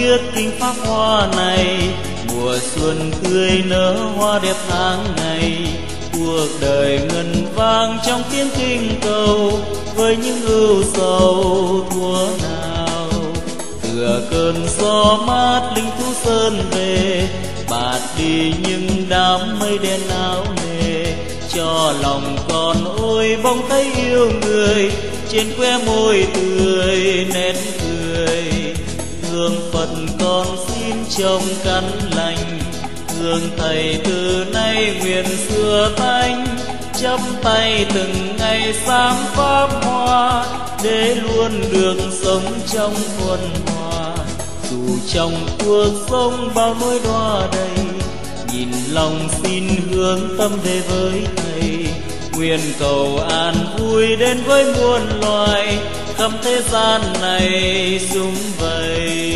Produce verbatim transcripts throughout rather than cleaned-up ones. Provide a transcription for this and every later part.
biết kinh pháp hoa này, mùa xuân tươi nở hoa đẹp tháng ngày. Cuộc đời ngân vang trong tiếng kinh cầu, với những ưu sầu thua nào. Tựa cơn gió mát linh thú sơn về, bạt đi những đám mây đen áo nề. Cho lòng con ôi bỗng thấy yêu người, trên que môi tươi nét cười. Thương Phật con xin trông căn lành, thương Thầy từ nay nguyện xưa tánh. Chắp tay từng ngày sáng pháp hoa, để luôn được sống trong thuần hòa. Dù trong cuộc sống bao nỗi đọa đầy, nhìn lòng xin hướng tâm về với Thầy. Nguyện cầu an vui đến với muôn loài, khắp thế gian này sum vầy.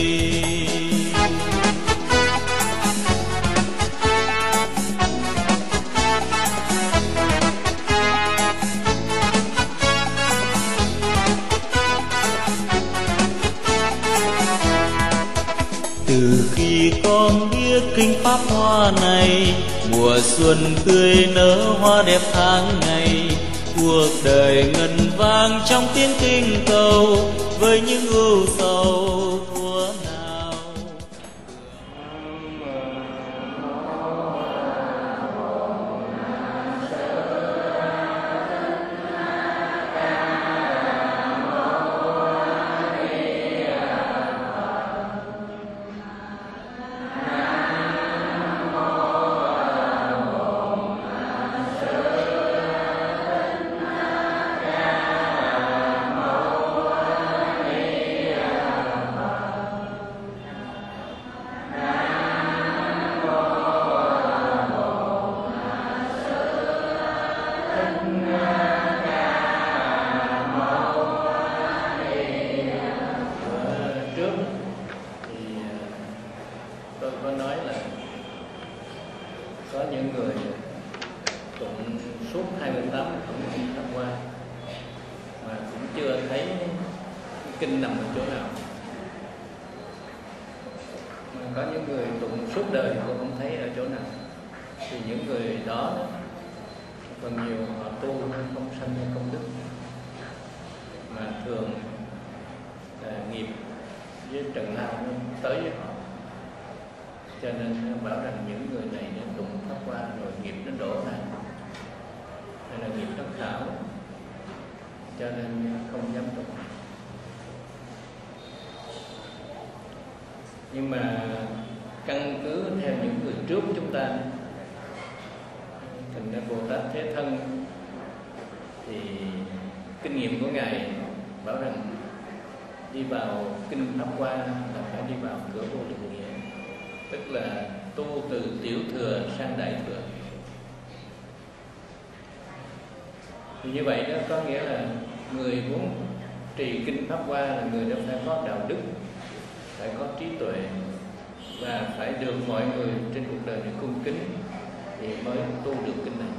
Từ khi con biết kinh pháp hoa này, mùa xuân tươi nở hoa đẹp tháng ngày. Cuộc đời ngân vang trong tiếng kinh cầu, với những ưu sầu thua nào. Có những người tụng suốt hai mươi tám phẩm pháp hoa mà cũng chưa thấy kinh nằm ở chỗ nào. Mà có những người tụng suốt đời cũng không thấy ở chỗ nào. Thì những người đó, đó phần nhiều họ tu không sanh ra công đức, mà thường là nghiệp với trần lao nó tới với họ. Cho nên bảo rằng những người này nó tụng pháp hoa rồi nghiệp nó đổ ra, hay là nghiệp nó khảo, cho nên không dám tụng. Nhưng mà căn cứ theo những người trước chúng ta, thành ra Bồ Tát Thế Thân thì kinh nghiệm của Ngài bảo rằng đi vào kinh pháp hoa là phải đi vào cửa vô lượng nghĩa, tức là tu từ tiểu thừa sang đại thừa. Thì như vậy đó có nghĩa là người muốn trì kinh pháp hoa là người đó phải có đạo đức, phải có trí tuệ, và phải được mọi người trên cuộc đời này cung kính thì mới tu được kinh này.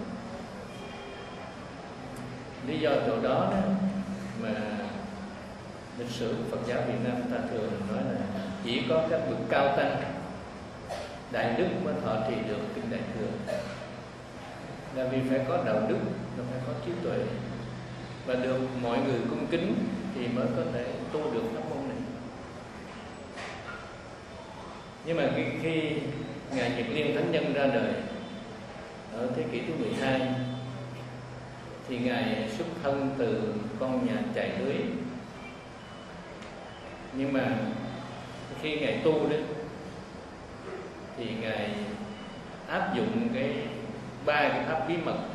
Lý do chỗ đó, đó mà lịch sử Phật giáo Việt Nam ta thường nói là chỉ có các bậc cao tăng đại đức mới thọ trì được kinh đại thừa, là vì phải có đạo đức, nó phải có trí tuệ và được mọi người cung kính thì mới có thể tu được pháp môn này. Nhưng mà khi, khi Ngài Nhật Liên Thánh Nhân ra đời ở thế kỷ thứ mười hai thì Ngài xuất thân từ con nhà chạy lưới. Nhưng mà khi Ngài tu đó thì Ngài áp dụng cái ba cái pháp bí mật,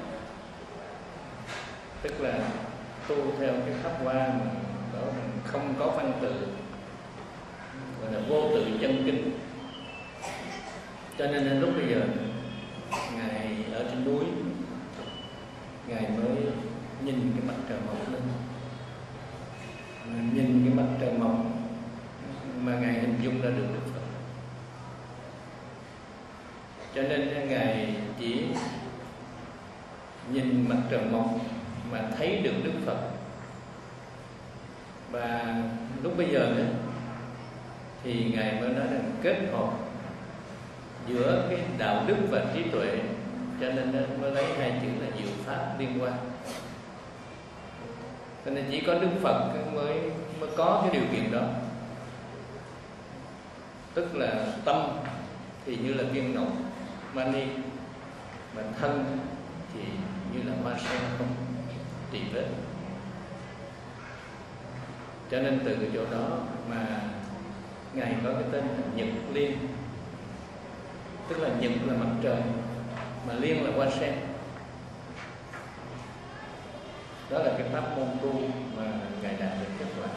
tức là tu theo cái pháp hoa mà bảo rằng không có văn tự, gọi là vô tự chân kinh. Cho nên đến lúc bây giờ Ngài ở trên núi, Ngài mới nhìn cái mặt trời mọc lên, nhìn cái mặt trời mọc mà Ngài hình dung ra được Đức Phật. Cho nên Ngài chỉ nhìn mặt trời mọc mà thấy được Đức Phật. Và lúc bây giờ nữa thì Ngài mới nói rằng kết hợp giữa cái đạo đức và trí tuệ, cho nên nó mới lấy hai chữ là diệu pháp liên quan. Cho nên chỉ có Đức Phật mới mới có cái điều kiện đó. Tức là tâm thì như là viên ngọc mani, mà thân thì như là hoa sen không tỳ vết. Cho nên từ cái chỗ đó mà Ngài có cái tên là Nhật Liên, tức là Nhật là mặt trời mà Liên là hoa sen. Đó là cái pháp môn tu mà Ngài đạt được kết quả.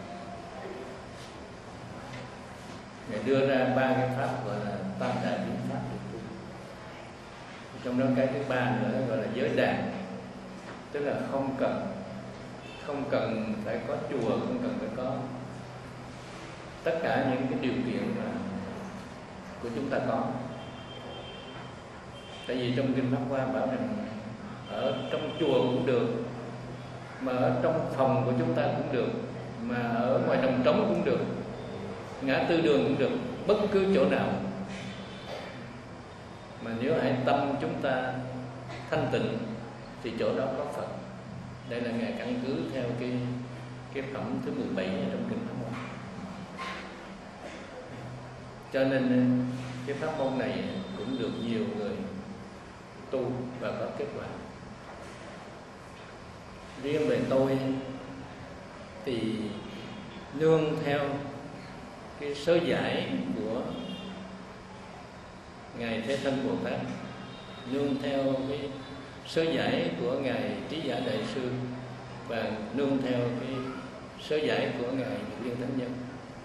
Ngài đưa ra ba cái pháp gọi là tam đại biến pháp để tu. Trong đó cái thứ ba nữa gọi là giới đàn, tức là không cần không cần phải có chùa, không cần phải có tất cả những cái điều kiện mà của chúng ta có. Tại vì trong Kinh Pháp Hoa bảo rằng ở trong chùa cũng được, mà ở trong phòng của chúng ta cũng được, mà ở ngoài đồng trống cũng được, ngã tư đường cũng được, bất cứ chỗ nào. Mà nếu hãy tâm chúng ta thanh tịnh thì chỗ đó có Phật. Đây là Ngài căn cứ theo cái cái phẩm thứ mười bảy trong Kinh Pháp Hoa. Cho nên cái pháp môn này cũng được nhiều người tu và có kết quả. Riêng về tôi thì nương theo cái sớ giải của Ngài Thế Thân Bồ Tát, nương theo cái sớ giải của Ngài Trí Giả Đại Sư, và nương theo cái sớ giải của Ngài Nhật Liên Thánh Nhân.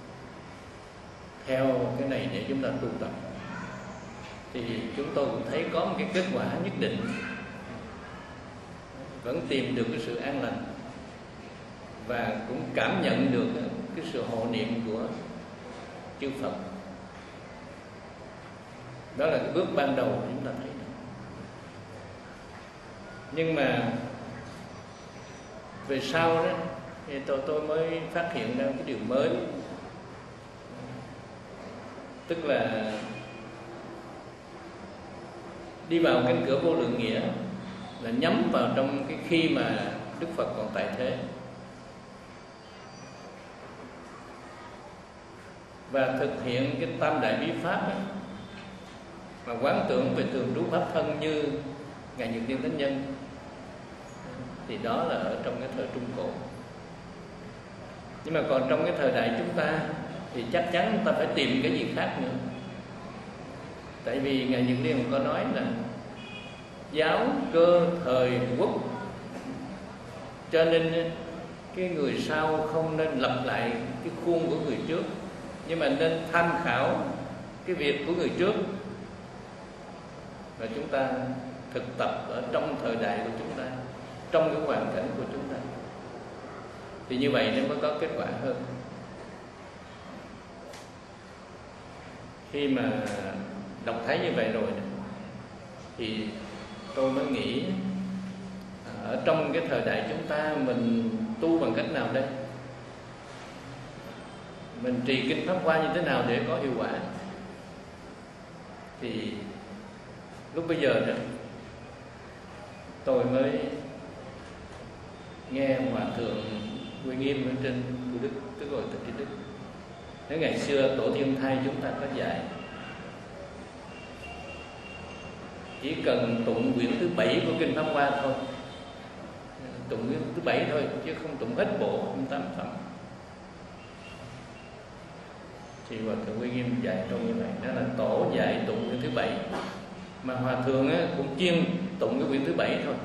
Theo cái này để chúng ta tu tập thì chúng tôi cũng thấy có một cái kết quả nhất định, vẫn tìm được cái sự an lành và cũng cảm nhận được cái sự hộ niệm của chư Phật. Đó là cái bước ban đầu chúng ta thấy được. Nhưng mà về sau đó thì tôi, tôi mới phát hiện ra cái điều mới. Tức là đi vào cánh cửa vô lượng nghĩa là nhắm vào trong cái khi mà Đức Phật còn tại thế, và thực hiện cái tam đại bí pháp ấy, mà quán tưởng về thường trú pháp thân như Ngài Nhật Liên Thánh Nhân, thì đó là ở trong cái thời Trung Cổ. Nhưng mà còn trong cái thời đại chúng ta thì chắc chắn chúng ta phải tìm cái gì khác nữa. Tại vì Ngài Nhật Liên có nói là giáo cơ thời quốc, cho nên cái người sau không nên lặp lại cái khuôn của người trước, nhưng mà nên tham khảo cái việc của người trước, và chúng ta thực tập ở trong thời đại của chúng ta, trong cái hoàn cảnh của chúng ta, thì như vậy nó mới có kết quả hơn. Khi mà đọc thấy như vậy rồi thì tôi mới nghĩ ở trong cái thời đại chúng ta mình tu bằng cách nào đây? Mình trì kinh Pháp Hoa như thế nào để có hiệu quả? Thì lúc bây giờ đó tôi mới nghe Hòa Thượng Uy Nghiêm ở trên Thủ Đức, tức gọi Tịch Tri Đức. Nếu ngày xưa Tổ Thiên Thai chúng ta có dạy chỉ cần tụng quyển thứ bảy của kinh Pháp Hoa thôi, tụng quyển thứ bảy thôi, chứ không tụng hết bộ không tám phẩm. Thì Hòa Thượng Uy Nghiêm dạy trong như vậy, đó là tổ dạy tụng quyển thứ bảy, mà Hòa Thượng á, cũng chuyên tụng cái quyển thứ bảy thôi.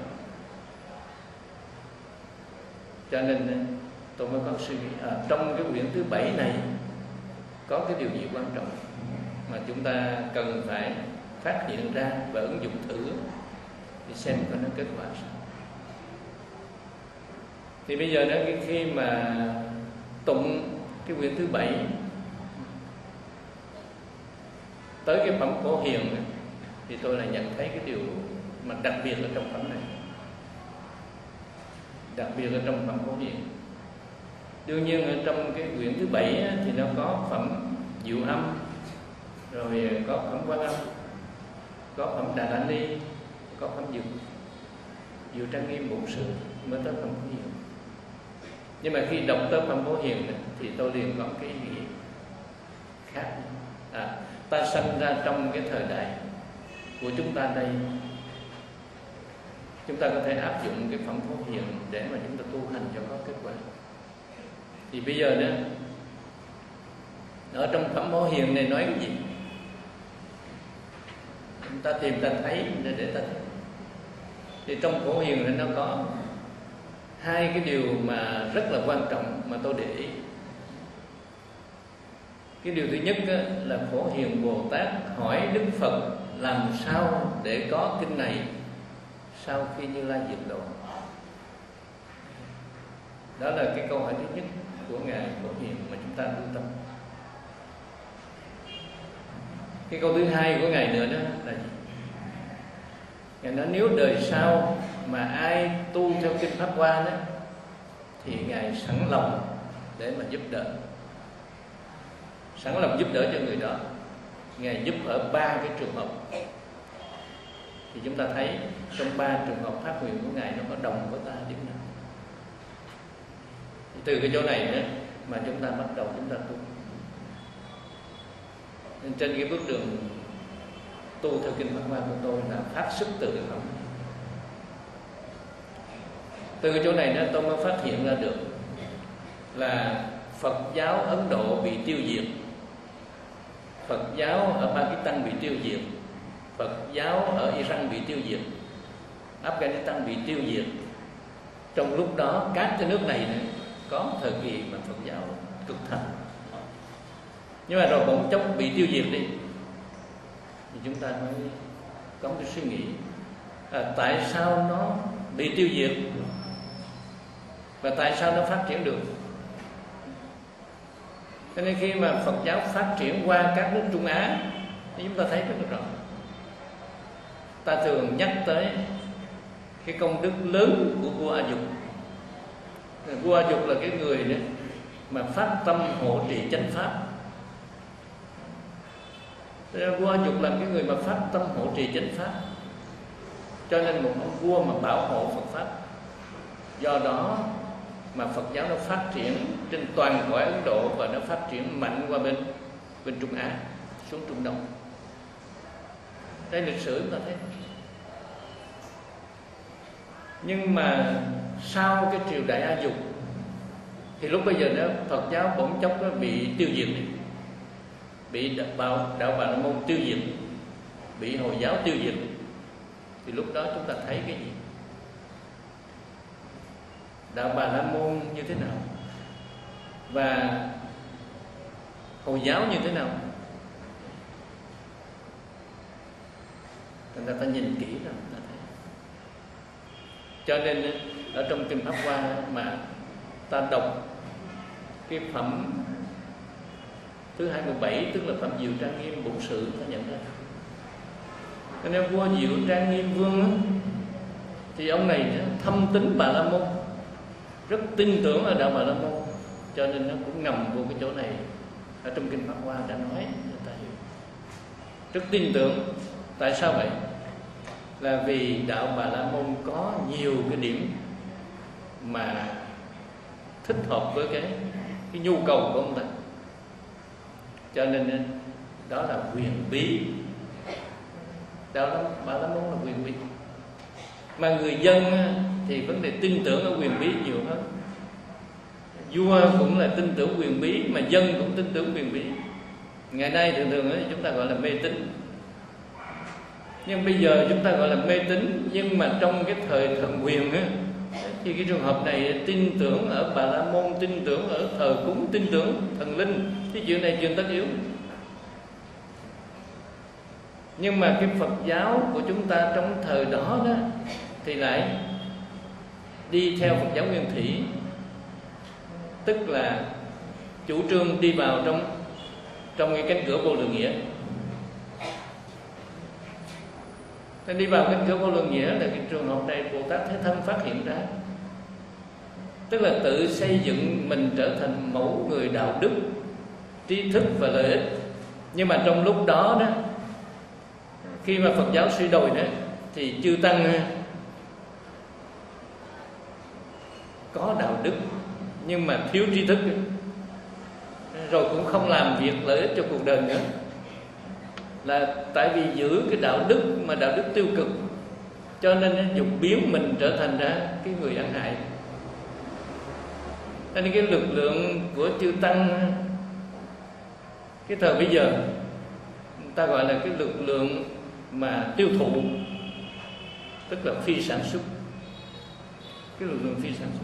Cho nên tôi mới có suy nghĩ à, trong cái quyển thứ bảy này có cái điều gì quan trọng mà chúng ta cần phải phát hiện ra và ứng dụng thử thì xem có nó kết quả sao. Thì bây giờ đó, khi mà tụng cái quyển thứ bảy tới cái phẩm Phổ Hiền thì tôi lại nhận thấy cái điều mà đặc biệt ở trong phẩm này, đặc biệt ở trong phẩm Phổ Hiền. Đương nhiên ở trong cái quyển thứ bảy thì nó có phẩm Diệu Âm, rồi có phẩm Quan Âm, có phẩm Đà La Ni, có phẩm Diệu Diệu Trang Nghiêm Bổn Sự, mới tới phẩm Phổ Hiền. Nhưng mà khi đọc tới phẩm Phổ Hiền thì tôi liền có cái ý nghĩa khác. À, ta sinh ra trong cái thời đại của chúng ta đây, chúng ta có thể áp dụng cái phẩm Phổ Hiền để mà chúng ta tu hành cho có kết quả. Thì bây giờ nữa, ở trong phẩm Phổ Hiền này nói cái gì? Chúng ta tìm ta thấy để để ta thấy. Thì trong Phổ Hiền thì nó có hai cái điều mà rất là quan trọng mà tôi để ý. Cái điều thứ nhất là Phổ Hiền Bồ Tát hỏi Đức Phật làm sao để có kinh này sau khi Như Lai diệt độ. Đó là cái câu hỏi thứ nhất của Ngài Phổ Hiền mà chúng ta lưu tâm. Cái câu thứ hai của Ngài nữa đó là gì? Ngài nói nếu đời sau mà ai tu theo kinh Pháp Hoa đó thì Ngài sẵn lòng để mà giúp đỡ, sẵn lòng giúp đỡ cho người đó. Ngài giúp ở ba cái trường hợp. Thì chúng ta thấy trong ba trường hợp phát nguyện của Ngài nó có đồng với ta điểm nào. Thì từ cái chỗ này nữa mà chúng ta bắt đầu chúng ta tu. Nên trên cái bước đường tu theo kinh Pháp Hoa của tôi là phát xuất từ cái phẩm. Từ cái chỗ này đó tôi mới phát hiện ra được là Phật giáo Ấn Độ bị tiêu diệt, Phật giáo ở Pakistan bị tiêu diệt, Phật giáo ở Iran bị tiêu diệt, Afghanistan bị tiêu diệt. Trong lúc đó các cái nước này nữa, có thời kỳ mà Phật giáo cực thịnh. Nhưng mà rồi bỗng chốc bị tiêu diệt đi, thì chúng ta mới có một cái suy nghĩ à, tại sao nó bị tiêu diệt và tại sao nó phát triển được. Cho nên khi mà Phật giáo phát triển qua các nước Trung Á thì chúng ta thấy rất là rõ. Ta thường nhắc tới cái công đức lớn của vua A Dục. Vua A Dục là cái người đó mà phát tâm hộ trì chánh pháp. Vua A Dục là cái người mà phát tâm hộ trì chánh pháp, cho nên một ông vua mà bảo hộ Phật pháp. Do đó mà Phật giáo nó phát triển trên toàn cõi Ấn Độ và nó phát triển mạnh qua bên bên Trung Á xuống Trung Đông. Đây lịch sử chúng ta thấy. Nhưng mà sau cái triều đại A Dục thì lúc bây giờ đó Phật giáo bỗng chốc nó bị tiêu diệt đi, bị đạo đạo Bà La Môn tiêu diệt, bị Hồi giáo tiêu diệt. Thì lúc đó chúng ta thấy cái gì? Đạo Bà La Môn như thế nào và Hồi giáo như thế nào? Thành ra ta nhìn kỹ rồi ta thấy. Cho nên ở trong kinh Pháp Hoa mà ta đọc cái phẩm thứ hai mươi bảy, tức là phẩm Diệu Trang Nghiêm Bổn Sự, ta nhận ra. Cho nên vua Diệu Trang Nghiêm Vương đó, thì ông này thâm tín Bà La Môn, rất tin tưởng ở đạo Bà La Môn, cho nên nó cũng ngầm vô cái chỗ này. Ở trong kinh Pháp Hoa đã nói người ta hiểu, rất tin tưởng. Tại sao vậy? Là vì đạo Bà La Môn có nhiều cái điểm mà thích hợp với cái cái nhu cầu của ông ta, cho nên đó là quyền bí. Đạo Bà La Môn là quyền bí, mà người dân thì vấn đề tin tưởng ở quyền bí nhiều hơn. Vua cũng là tin tưởng quyền bí, mà dân cũng tin tưởng quyền bí. Ngày nay thường thường chúng ta gọi là mê tín, nhưng bây giờ chúng ta gọi là mê tín. Nhưng mà trong cái thời thần quyền á, thì cái trường hợp này tin tưởng ở Bà La Môn, tin tưởng ở thờ cúng, tin tưởng thần linh, cái chuyện này chuyện tất yếu. Nhưng mà cái Phật giáo của chúng ta trong thời đó đó thì lại đi theo Phật giáo Nguyên Thủy, tức là chủ trương đi vào trong trong cái cánh cửa vô lượng nghĩa. Nên đi vào cánh cửa vô lượng nghĩa là cái trường hợp này Bồ Tát Thế Thân phát hiện ra, tức là tự xây dựng mình trở thành mẫu người đạo đức, trí thức và lợi ích. Nhưng mà trong lúc đó đó, khi mà Phật giáo suy đồi đó, thì chư tăng có đạo đức nhưng mà thiếu trí thức, rồi cũng không làm việc lợi ích cho cuộc đời nữa, là tại vì giữ cái đạo đức mà đạo đức tiêu cực, cho nên nó dục biến mình trở thành ra cái người ăn hại. Cho nên cái lực lượng của chư tăng cái thời bây giờ người ta gọi là cái lực lượng mà tiêu thụ, tức là phi sản xuất, cái lực lượng phi sản xuất.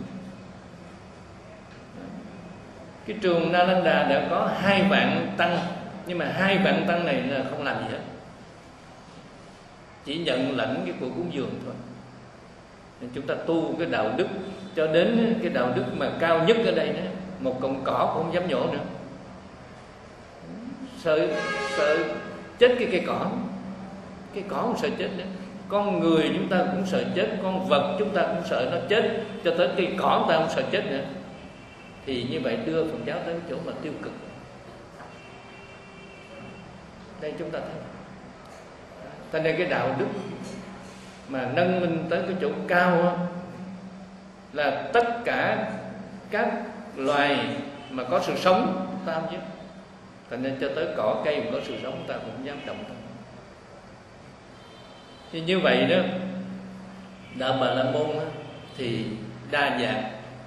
Cái trường Nalanda đã có hai vạn tăng, nhưng mà hai vạn tăng này là không làm gì hết, chỉ nhận lãnh cái của cúng dường thôi. Nên chúng ta tu cái đạo đức cho đến cái đạo đức mà cao nhất ở đây nữa, một cọng cỏ cũng không dám nhổ nữa, sợ sợ chết cái cây cỏ, cái cỏ không sợ chết nữa. Con người chúng ta cũng sợ chết, con vật chúng ta cũng sợ nó chết, cho tới cây cỏ chúng ta không sợ chết nữa. Thì như vậy đưa Phật giáo tới cái chỗ mà tiêu cực. Đây chúng ta thấy, cho nên cái đạo đức mà nâng lên tới cái chỗ cao là tất cả các loài mà có sự sống ta không giết. Cho nên cho tới cỏ cây mà có sự sống ta cũng không dám động tới. Thì như vậy đó, đạo Bà La Môn thì đa dạng,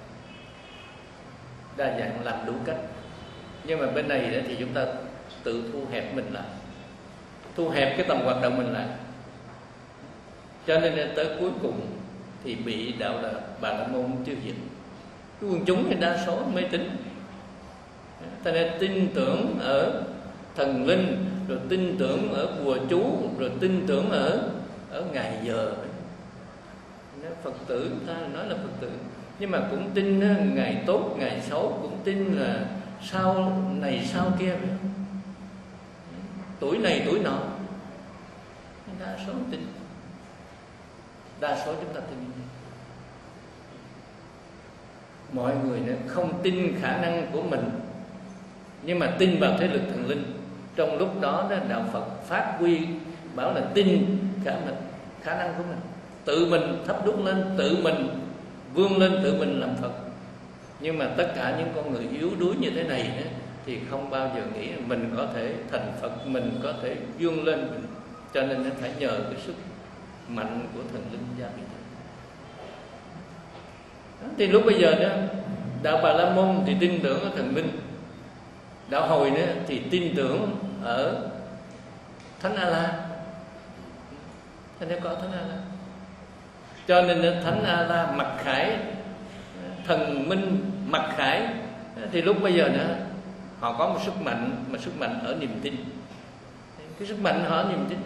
đa dạng làm đủ cách. Nhưng mà bên này đó thì chúng ta tự thu hẹp mình lại, thu hẹp cái tầm hoạt động mình lại, cho nên tới cuối cùng thì bị đạo là Bà La Môn tiêu diệt. Cái quần chúng thì đa số mê tín, cho nên tin tưởng ở thần linh, rồi tin tưởng ở bùa chú, rồi tin tưởng ở ở ngày giờ. Phật tử ta nói là Phật tử, nhưng mà cũng tin ngày tốt ngày xấu, cũng tin là sau này sau kia, tuổi này tuổi nọ. Đa số tin, đa số chúng ta tin. Mọi người nữa không tin khả năng của mình, nhưng mà tin vào thế lực thần linh. Trong lúc đó, đó đạo Phật phát huy bảo là tin khả mình, khả năng của mình, tự mình thắp đuốc lên, tự mình vươn lên, tự mình làm Phật. Nhưng mà tất cả những con người yếu đuối như thế này đó, thì không bao giờ nghĩ mình có thể thành Phật, mình có thể vươn lên. Cho nên nó phải nhờ cái sức mạnh của thần linh gia bị. Thì lúc bây giờ đó, đạo Bà La Môn thì tin tưởng ở thần linh, đạo Hồi nữa thì tin tưởng ở Thánh A La. Thế nên có Thánh A La, cho nên Thánh A La mặc khải, thần minh mặc khải. Thì lúc bây giờ nữa họ có một sức mạnh, mà sức mạnh ở niềm tin. Cái sức mạnh họ ở niềm tin.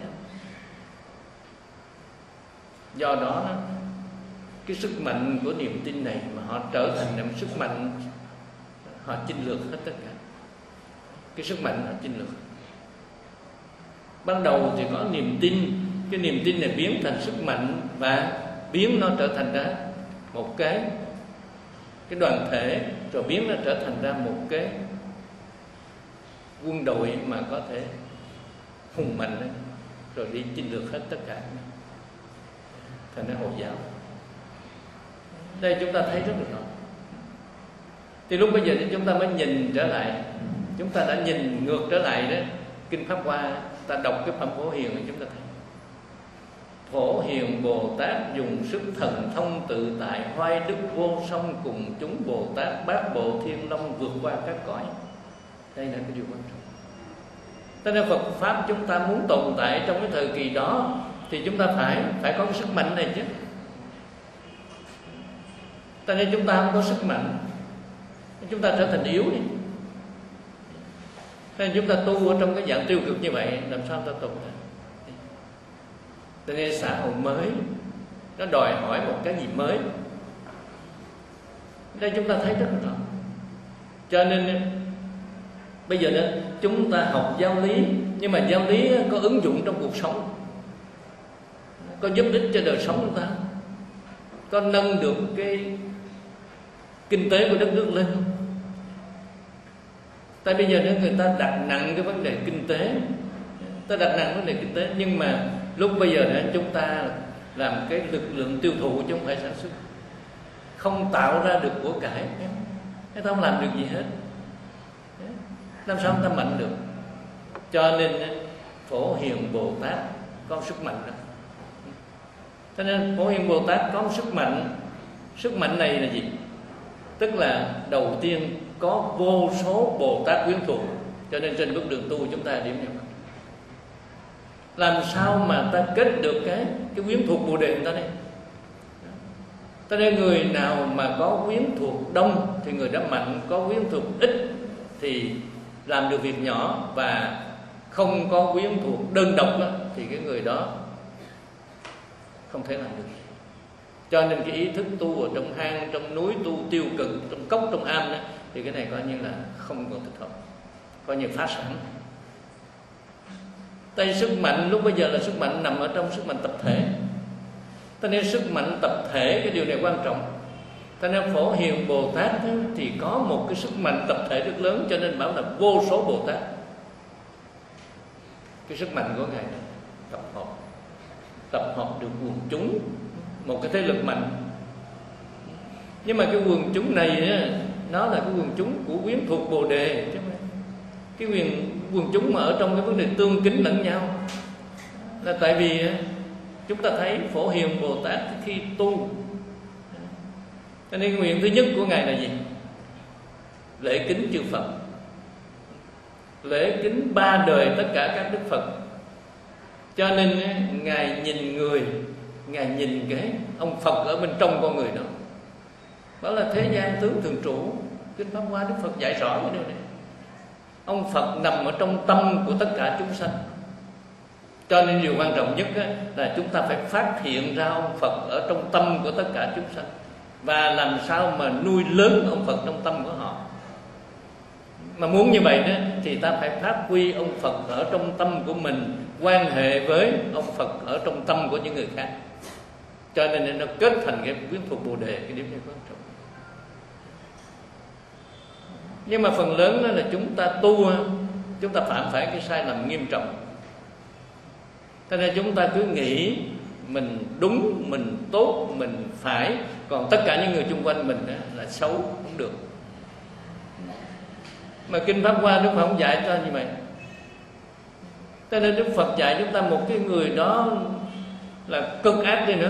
Do đó cái sức mạnh của niềm tin này mà họ trở thành một sức mạnh, họ chinh lược hết tất cả. Cái sức mạnh họ chinh lược. Ban đầu thì có niềm tin, cái niềm tin này biến thành sức mạnh và biến nó trở thành ra một cái cái đoàn thể, rồi biến nó trở thành ra một cái quân đội mà có thể hùng mạnh đấy, rồi đi chinh lược hết tất cả. Thành ra Hồi giáo. Đây chúng ta thấy rất là rõ. Thì lúc bây giờ thì chúng ta mới nhìn trở lại, chúng ta đã nhìn ngược trở lại đó, Kinh Pháp Hoa, ta đọc cái phẩm Phổ Hiền thì chúng ta thấy Phổ Hiền Bồ Tát dùng sức thần thông tự tại, hoai đức vô song, cùng chúng Bồ Tát bát bộ thiên long vượt qua các cõi. Đây là cái điều quan trọng. Cho nên Phật Pháp chúng ta muốn tồn tại trong cái thời kỳ đó thì chúng ta phải phải có cái sức mạnh này chứ. Cho nên chúng ta không có sức mạnh, chúng ta trở thành yếu đi. Cho nên chúng ta tu ở trong cái dạng tiêu cực như vậy, làm sao ta tồn tại? Cho nên xã hội mới nó đòi hỏi một cái gì mới. Đây chúng ta thấy rất rõ. Cho nên bây giờ đó chúng ta học giáo lý, nhưng mà giáo lý có ứng dụng trong cuộc sống, có giúp ích cho đời sống chúng ta, có nâng được cái kinh tế của đất nước lên không? Tại bây giờ nếu người ta đặt nặng cái vấn đề kinh tế, ta đặt nặng vấn đề kinh tế, nhưng mà lúc bây giờ đó chúng ta làm cái lực lượng tiêu thụ chứ không phải sản xuất, không tạo ra được của cải, người ta không làm được gì hết, làm sao người ta mạnh được? Cho nên Phổ Hiền Bồ Tát có sức mạnh đó. Cho nên Phổ Hiền Bồ Tát có sức mạnh. Sức mạnh này là gì? Tức là đầu tiên có vô số Bồ Tát quyến thuộc. Cho nên trên bước đường tu chúng ta điểm nhập. Làm sao mà ta kết được cái cái quyến thuộc Bồ Đề người ta đây? Cho nên người nào mà có quyến thuộc đông thì người đó mạnh, có quyến thuộc ít thì làm được việc nhỏ, và không có quyến thuộc đơn độc đó, thì cái người đó không thể làm được. Cho nên cái ý thức tu ở trong hang, trong núi, tu tiêu cực, trong cốc, trong am đó, thì cái này coi như là không còn thích hợp, coi như phá sản. Tại sức mạnh lúc bây giờ là sức mạnh nằm ở trong sức mạnh tập thể. Cho nên sức mạnh tập thể cái điều này quan trọng. Cho nên Phổ Hiền Bồ Tát thì có một cái sức mạnh tập thể rất lớn, cho nên bảo là vô số Bồ Tát. Cái sức mạnh của Ngài tập hợp, tập hợp được quần chúng, một cái thế lực mạnh. Nhưng mà cái quần chúng này nó là cái quần chúng của quyến thuộc Bồ Đề, chứ không. Cái quyền quần chúng mà ở trong cái vấn đề tương kính lẫn nhau là tại vì chúng ta thấy Phổ Hiền Bồ Tát khi tu, cho nên nguyện thứ nhất của Ngài là gì? Lễ kính chư Phật, lễ kính ba đời tất cả các Đức Phật. Cho nên Ngài nhìn người, Ngài nhìn cái ông Phật ở bên trong con người đó. Đó là thế gian tướng thường trụ. Kinh Pháp Hoa Đức Phật dạy rõ cái điều này. Ông Phật nằm ở trong tâm của tất cả chúng sanh. Cho nên điều quan trọng nhất là chúng ta phải phát hiện ra ông Phật ở trong tâm của tất cả chúng sanh, và làm sao mà nuôi lớn ông Phật trong tâm của họ. Mà muốn như vậy đó thì ta phải phát huy ông Phật ở trong tâm của mình, quan hệ với ông Phật ở trong tâm của những người khác. Cho nên nó kết thành cái quyến thuộc Bồ Đề. Cái điểm này quan trọng. Nhưng mà phần lớn đó là chúng ta tu, chúng ta phạm phải cái sai lầm nghiêm trọng. Cho nên chúng ta cứ nghĩ mình đúng, mình tốt, mình phải, còn tất cả những người xung quanh mình là xấu, không được. Mà Kinh Pháp Hoa Đức Phật không dạy cho như vậy. Cho nên Đức Phật dạy chúng ta một cái người đó là cực ác đi nữa,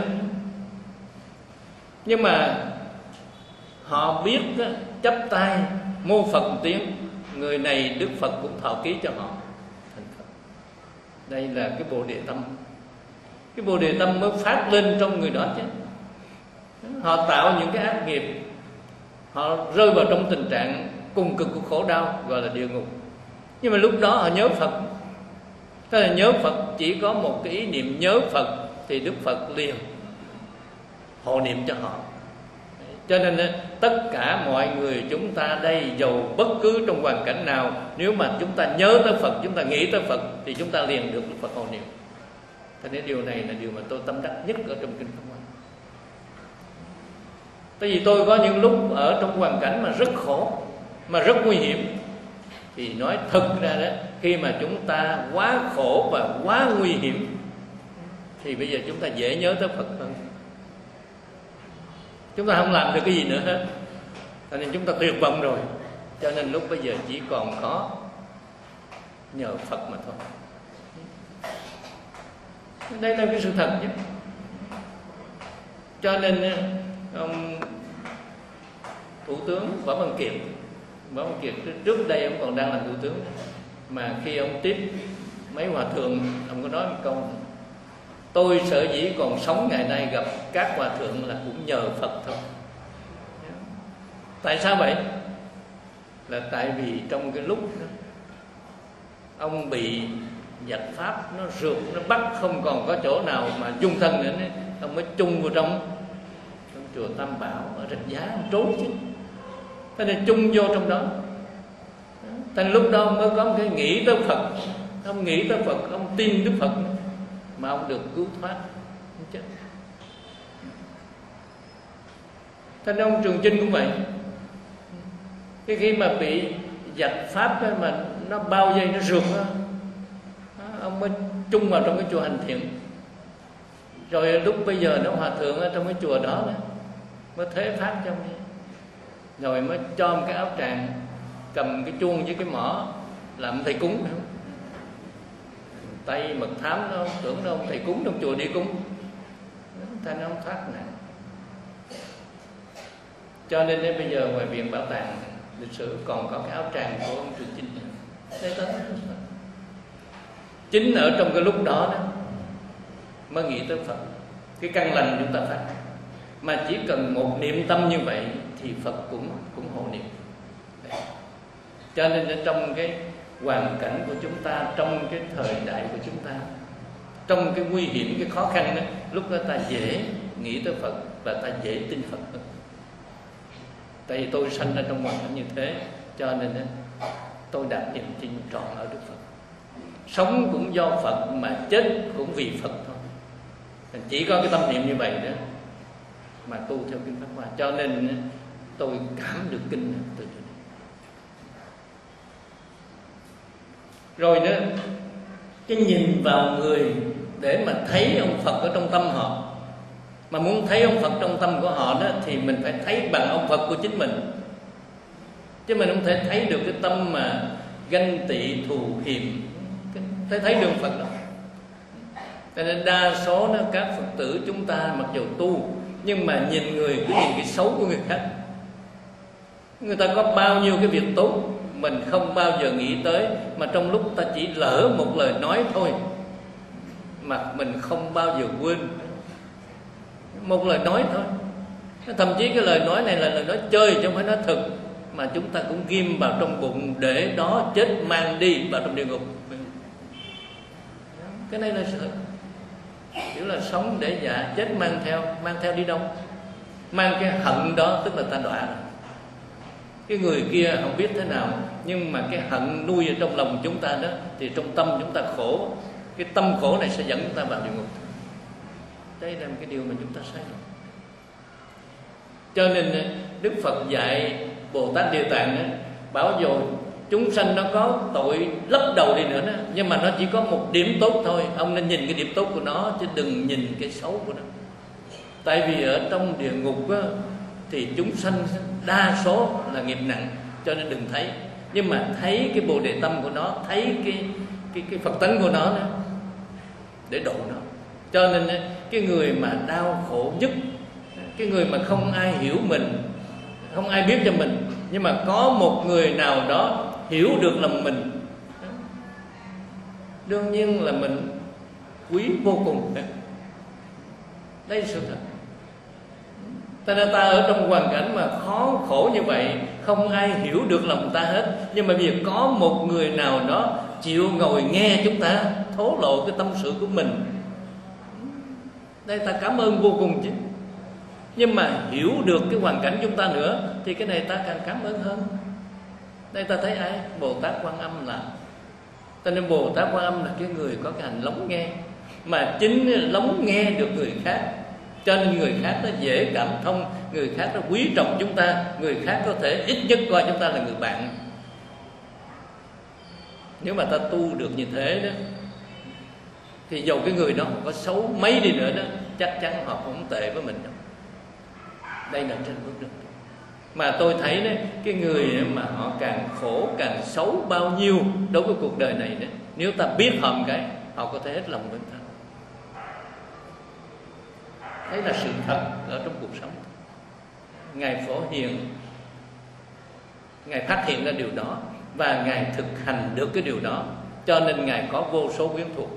nhưng mà họ biết chấp tay mô Phật một tiếng, người này Đức Phật cũng thọ ký cho họ thành Phật. Đây là cái Bồ Đề tâm. Cái Bồ Đề tâm mới phát lên trong người đó chứ. Họ tạo những cái ác nghiệp, họ rơi vào trong tình trạng cùng cực của khổ đau, gọi là địa ngục. Nhưng mà lúc đó họ nhớ Phật. Thế là nhớ Phật, chỉ có một cái ý niệm nhớ Phật thì Đức Phật liền hộ niệm cho họ. Cho nên tất cả mọi người chúng ta đây, dầu bất cứ trong hoàn cảnh nào, nếu mà chúng ta nhớ tới Phật, chúng ta nghĩ tới Phật, thì chúng ta liền được Đức Phật hộ niệm. Thế nên điều này là điều mà tôi tâm đắc nhất ở trong Kinh Pháp Hoa. Tại vì tôi có những lúc ở trong hoàn cảnh mà rất khổ, mà rất nguy hiểm, thì nói thật ra đó, khi mà chúng ta quá khổ và quá nguy hiểm thì bây giờ chúng ta dễ nhớ tới Phật hơn. Chúng ta không làm được cái gì nữa hết, cho nên chúng ta tuyệt vọng rồi. Cho nên lúc bây giờ chỉ còn có nhờ Phật mà thôi. Đây là cái sự thật chứ. Cho nên ông Thủ tướng Võ Văn Kiệt, Võ Văn Kiệt trước đây ông còn đang làm thủ tướng, mà khi ông tiếp mấy hòa thượng, ông có nói một câu: tôi sở dĩ còn sống ngày nay gặp các hòa thượng là cũng nhờ Phật thôi. Tại sao vậy? Là tại vì trong cái lúc đó, ông bị giặc Pháp nó rượt, nó bắt không còn có chỗ nào mà dung thân nữa, ông mới chung vào trong, trong chùa Tam Bảo ở Rạch Giá, ông trốn chứ. Thế nên chung vô trong đó. Thành lúc đó ông mới có một cái nghĩ tới Phật. Ông nghĩ tới Phật, ông tin Đức Phật, mà ông được cứu thoát. Thành ông Trường Chinh cũng vậy. Cái khi mà bị dạch pháp ấy mà nó bao dây nó rượt đó, ông mới chung vào trong cái chùa Hành Thiện. Rồi lúc bây giờ nó hòa thượng ở trong cái chùa đó, đó mới thế pháp trong đi, rồi mới cho một cái áo tràng, cầm cái chuông với cái mỏ làm thầy cúng. Tay mật thám nó tưởng nó ông thầy cúng trong chùa đi cúng, thành nó không thoát nạn. Cho nên đến bây giờ ngoài viện bảo tàng lịch sử còn có cái áo tràng của ông Trường Chinh. Thế đó, chính ở trong cái lúc đó đó mới nghĩ tới Phật. Cái căn lành chúng ta phát, mà chỉ cần một niệm tâm như vậy thì Phật cũng cũng hộ niệm. Đấy. Cho nên trong cái hoàn cảnh của chúng ta, trong cái thời đại của chúng ta, trong cái nguy hiểm, cái khó khăn đó, lúc đó ta dễ nghĩ tới Phật và ta dễ tin Phật hơn. Tại vì tôi sanh ra trong hoàn cảnh như thế, cho nên đó, tôi đặt niềm tin trọn ở Đức Phật. Sống cũng do Phật mà chết cũng vì Phật thôi. Chỉ có cái tâm niệm như vậy đó mà tu theo kinh Pháp Hoa. Cho nên tôi cảm được kinh từ chỗ này. Rồi nữa, cái nhìn vào người để mà thấy ông Phật ở trong tâm họ. Mà muốn thấy ông Phật trong tâm của họ đó thì mình phải thấy bằng ông Phật của chính mình. Chứ mình không thể thấy được cái tâm mà ganh tị thù hiềm, thấy thấy được Phật đâu. Cho nên đa số đó, các Phật tử chúng ta mặc dù tu nhưng mà nhìn người cứ nhìn cái xấu của người khác. Người ta có bao nhiêu cái việc tốt mình không bao giờ nghĩ tới, mà trong lúc ta chỉ lỡ một lời nói thôi mà mình không bao giờ quên. Một lời nói thôi, thậm chí cái lời nói này là lời nói chơi chứ không phải nói thật, mà chúng ta cũng ghim vào trong bụng để đó chết mang đi vào trong địa ngục. Cái này là sự kiểu là sống để dạ, chết mang theo. Mang theo đi đâu? Mang cái hận đó, tức là ta đọa rồi. Cái người kia không biết thế nào, nhưng mà cái hận nuôi ở trong lòng chúng ta đó, thì trong tâm chúng ta khổ. Cái tâm khổ này sẽ dẫn chúng ta vào địa ngục. Đây là một cái điều mà chúng ta sai lầm. Cho nên Đức Phật dạy Bồ Tát Địa Tạng đó, bảo dù chúng sanh nó có tội lấp đầu đi nữa đó, nhưng mà nó chỉ có một điểm tốt thôi. Ông nên nhìn cái điểm tốt của nó chứ đừng nhìn cái xấu của nó. Tại vì ở trong địa ngục đó, thì chúng sanh đa số là nghiệp nặng, cho nên đừng thấy. Nhưng mà thấy cái Bồ Đề tâm của nó, thấy cái cái cái Phật tánh của nó đó, để độ nó. Cho nên cái người mà đau khổ nhất, cái người mà không ai hiểu mình, không ai biết cho mình, nhưng mà có một người nào đó hiểu được lòng mình, đương nhiên là mình quý vô cùng. Đây là sự thật. Ta nên ta ở trong hoàn cảnh mà khó khổ như vậy, không ai hiểu được lòng ta hết, nhưng mà vì có một người nào đó chịu ngồi nghe chúng ta thổ lộ cái tâm sự của mình, đây ta cảm ơn vô cùng chứ. Nhưng mà hiểu được cái hoàn cảnh chúng ta nữa thì cái này ta càng cảm ơn hơn. Đây ta thấy ai? Bồ Tát Quan Âm làm. Cho nên Bồ Tát Quan Âm là cái người có cái hành lắng nghe, mà chính lắng nghe được người khác, cho nên người khác nó dễ cảm thông, người khác nó quý trọng chúng ta, người khác có thể ít nhất coi chúng ta là người bạn. Nếu mà ta tu được như thế đó, thì dầu cái người đó có xấu mấy đi nữa đó, chắc chắn họ cũng tệ với mình đâu. Đây là trên bước đường. Mà tôi thấy đấy, cái người mà họ càng khổ, càng xấu bao nhiêu đối với cuộc đời này đó, nếu ta biết họ một cái, họ có thể hết lòng với ta. Đấy là sự thật ở trong cuộc sống. Ngài Phổ Hiền, Ngài phát hiện ra điều đó, và Ngài thực hành được cái điều đó, cho nên Ngài có vô số quyến thuộc.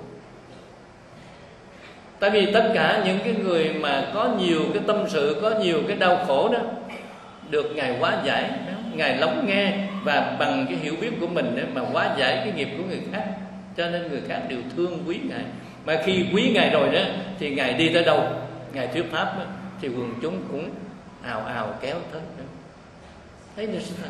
Tại vì tất cả những cái người mà có nhiều cái tâm sự, có nhiều cái đau khổ đó, được Ngài hóa giải, Ngài lắng nghe và bằng cái hiểu biết của mình mà hóa giải cái nghiệp của người khác, cho nên người khác đều thương quý Ngài. Mà khi quý Ngài rồi đó thì Ngài đi tới đâu, Ngài thuyết pháp đó, thì quần chúng cũng ào ào kéo tới. Thấy được sự thật.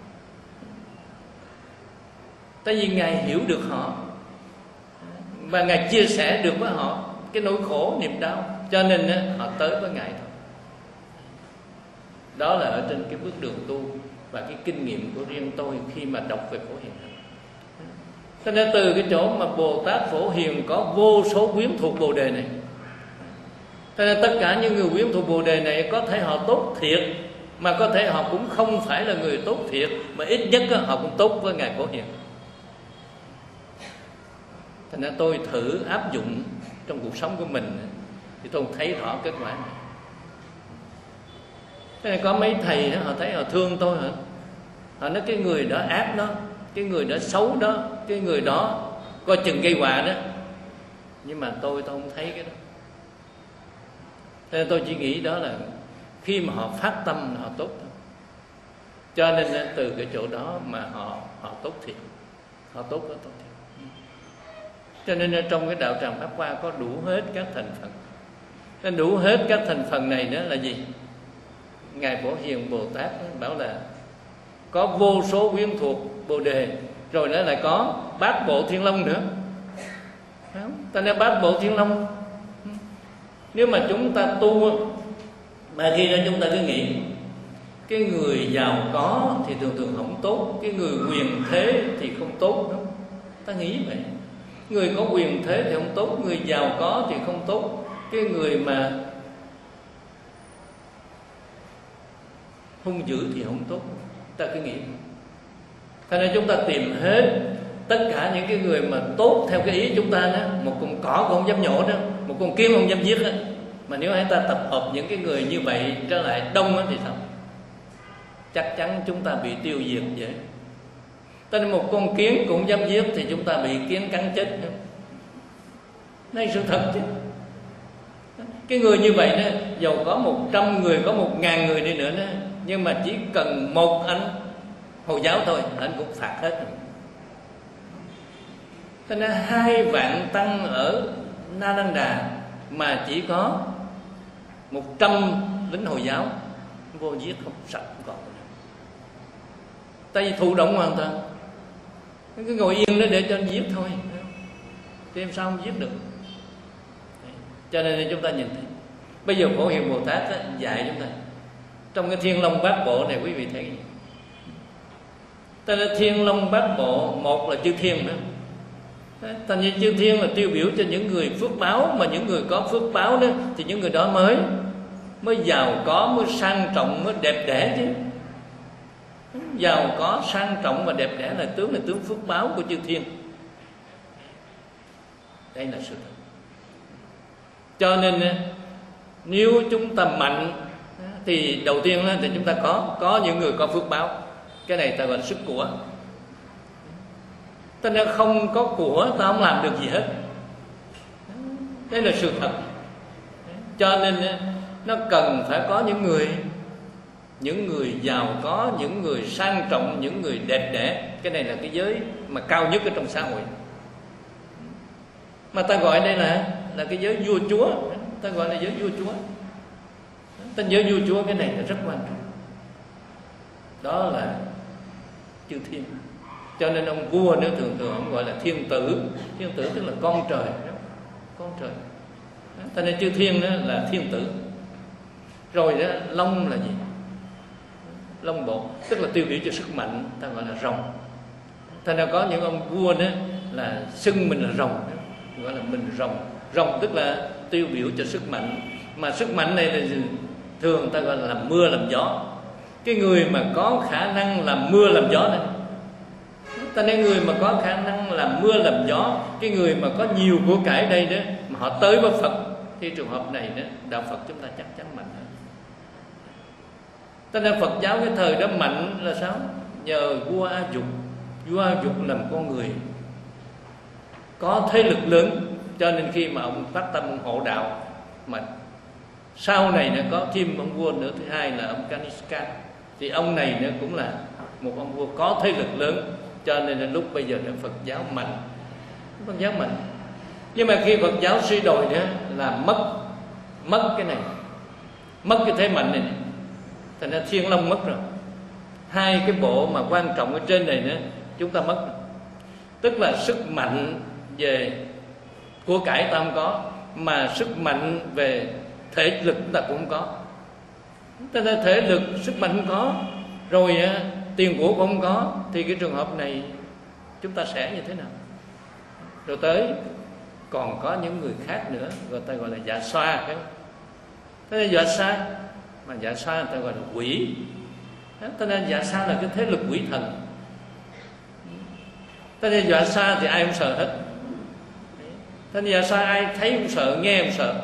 Tại vì Ngài hiểu được họ và Ngài chia sẻ được với họ cái nỗi khổ, niềm đau, cho nên đó, họ tới với Ngài thôi. Đó là ở trên cái bước đường tu và cái kinh nghiệm của riêng tôi khi mà đọc về Phổ Hiền. Cho nên từ cái chỗ mà Bồ Tát Phổ Hiền có vô số quyến thuộc Bồ Đề này, cho nên tất cả những người quyến thuộc Bồ Đề này có thể họ tốt thiệt, mà có thể họ cũng không phải là người tốt thiệt, mà ít nhất họ cũng tốt với Ngài Phổ Hiền. Cho nên tôi thử áp dụng trong cuộc sống của mình thì tôi thấy rõ kết quả này. Cho nên có mấy thầy đó, họ thấy họ thương tôi hả? Họ nói cái người đó ác đó, cái người đó xấu đó, cái người đó coi chừng gây họa đó. Nhưng mà tôi tôi không thấy cái đó. Cho nên tôi chỉ nghĩ đó là khi mà họ phát tâm là họ tốt thôi. Cho nên từ cái chỗ đó mà họ họ tốt thiệt, họ tốt có tốt thiệt. Cho nên trong cái đạo tràng Pháp Hoa có đủ hết các thành phần. Nên đủ hết các thành phần này đó là gì? Ngài Phổ Hiền Bồ Tát bảo là có vô số quyến thuộc Bồ Đề, rồi nó lại có bát bộ Thiên Long nữa. Ta nói bát bộ Thiên Long, nếu mà chúng ta tu mà khi đó chúng ta cứ nghĩ cái người giàu có thì thường thường không tốt, cái người quyền thế thì không tốt đâu. Ta nghĩ vậy. Người có quyền thế thì không tốt, người giàu có thì không tốt, cái người mà hung dữ thì không tốt. Ta cứ nghĩ. Cho nên chúng ta tìm hết tất cả những cái người mà tốt theo cái ý chúng ta đó. Một con cỏ cũng không dám nhổ đó, một con kiến không dám giết đó. Mà nếu chúng ta tập hợp những cái người như vậy trở lại đông đó thì sao? Chắc chắn chúng ta bị tiêu diệt dễ. Cho nên một con kiến cũng dám giết thì chúng ta bị kiến cắn chết. Đây sự thật chứ. Cái người như vậy đó, dầu có một trăm người, có một ngàn người đi nữa đó, nhưng mà chỉ cần một anh Hồi giáo thôi, anh cũng phạt hết. Cho nên hai vạn tăng ở Nalanda mà chỉ có một trăm lính Hồi giáo vô giết không sạch không còn. Tại vì thụ động hoàn toàn, cứ ngồi yên đó để cho anh giết thôi, thì em sao không giết được. Cho nên chúng ta nhìn thấy bây giờ Phổ Hiền Bồ Tát dạy chúng ta trong cái Thiên Long Bát Bộ này, quý vị thấy cái gì? Ta là Thiên Long Bát Bộ, một là chư thiên nữa. Thành như chư thiên là tiêu biểu cho những người phước báo, mà những người có phước báo đó thì những người đó mới mới giàu có, mới sang trọng, mới đẹp đẽ chứ. Giàu có, sang trọng và đẹp đẽ là tướng là tướng phước báo của chư thiên. Đây là sự thật. Cho nên nếu chúng ta mạnh thì đầu tiên thì chúng ta có có những người có phước báo. Cái này ta gọi là sức của. Ta nếu không có của ta không làm được gì hết. Đây là sự thật. Cho nên nó cần phải có những người những người giàu có, những người sang trọng, những người đẹp đẽ. Cái này là cái giới mà cao nhất ở trong xã hội. Mà ta gọi đây là là cái giới vua chúa. Ta gọi là giới vua chúa. Tên giới vua chúa cái này là rất quan trọng. Đó là chư thiên. Cho nên ông vua nữa thường thường ông gọi là thiên tử. Thiên tử tức là con trời. Con trời. Cho nên chư thiên đó là thiên tử. Rồi đó, long là gì? Long bộ, tức là tiêu biểu cho sức mạnh, ta gọi là rồng. Thành ra có những ông vua đó là xưng mình là rồng đó, gọi là mình rồng. Rồng tức là tiêu biểu cho sức mạnh. Mà sức mạnh này là thường ta gọi là làm mưa làm gió. Cái người mà có khả năng làm mưa làm gió này, ta nên người mà có khả năng làm mưa làm gió, cái người mà có nhiều của cải đây đó, mà họ tới với Phật, thì trường hợp này đó, đạo Phật chúng ta chắc chắn mạnh hơn. Cho nên Phật giáo cái thời đó mạnh là sao? Nhờ vua A Dục. Vua A Dục làm con người có thế lực lớn, cho nên khi mà ông phát tâm ông hộ đạo, mà sau này nó có thêm ông vua nữa, thứ hai là ông Kanishka, thì ông này nó cũng là một ông vua có thế lực lớn, cho nên là lúc bây giờ là Phật giáo mạnh. Phật giáo mạnh. Nhưng mà khi Phật giáo suy đồi nữa là mất mất cái này, mất cái thế mạnh này, này. Thành ra Thiên Long mất rồi. Hai cái bộ mà quan trọng ở trên này nữa chúng ta mất rồi. Tức là sức mạnh về của cải ta không có, mà sức mạnh về thể lực ta cũng không có. Ta ra thể lực, sức mạnh không có. Rồi tiền của cũng không có, thì cái trường hợp này chúng ta sẽ như thế nào? Rồi tới còn có những người khác nữa, người ta gọi là dạ xoa, phải không? Thế nên dạ xoa, mà dạ xoa người ta gọi là quỷ. Thế nên dạ xoa là cái thế lực quỷ thần. Thế nên dạ xoa thì ai cũng sợ hết. Thế nên dạ xoa ai thấy cũng sợ, nghe cũng sợ.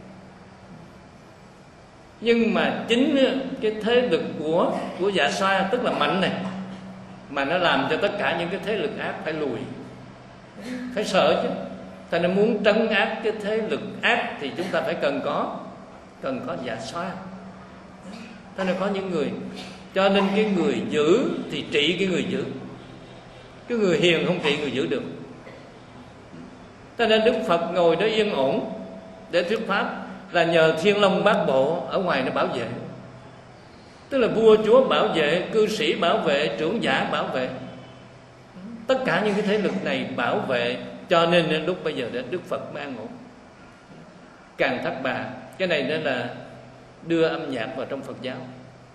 Nhưng mà chính cái thế lực của của dạ xoa tức là mạnh này, mà nó làm cho tất cả những cái thế lực ác phải lùi, phải sợ chứ. Thành nên muốn trấn áp cái thế lực ác thì chúng ta phải cần có cần có dạ xoa. Thế nên có những người, cho nên cái người dữ thì trị cái người dữ, cái người hiền không trị người dữ được. Thế nên Đức Phật ngồi đó yên ổn để thuyết pháp là nhờ Thiên Long Bát Bộ ở ngoài nó bảo vệ. Tức là vua chúa bảo vệ, cư sĩ bảo vệ, trưởng giả bảo vệ, tất cả những cái thế lực này bảo vệ. Cho nên lúc bây giờ Đức Phật mới an ổn. Càng Thác Bà, cái này đó là đưa âm nhạc vào trong Phật giáo.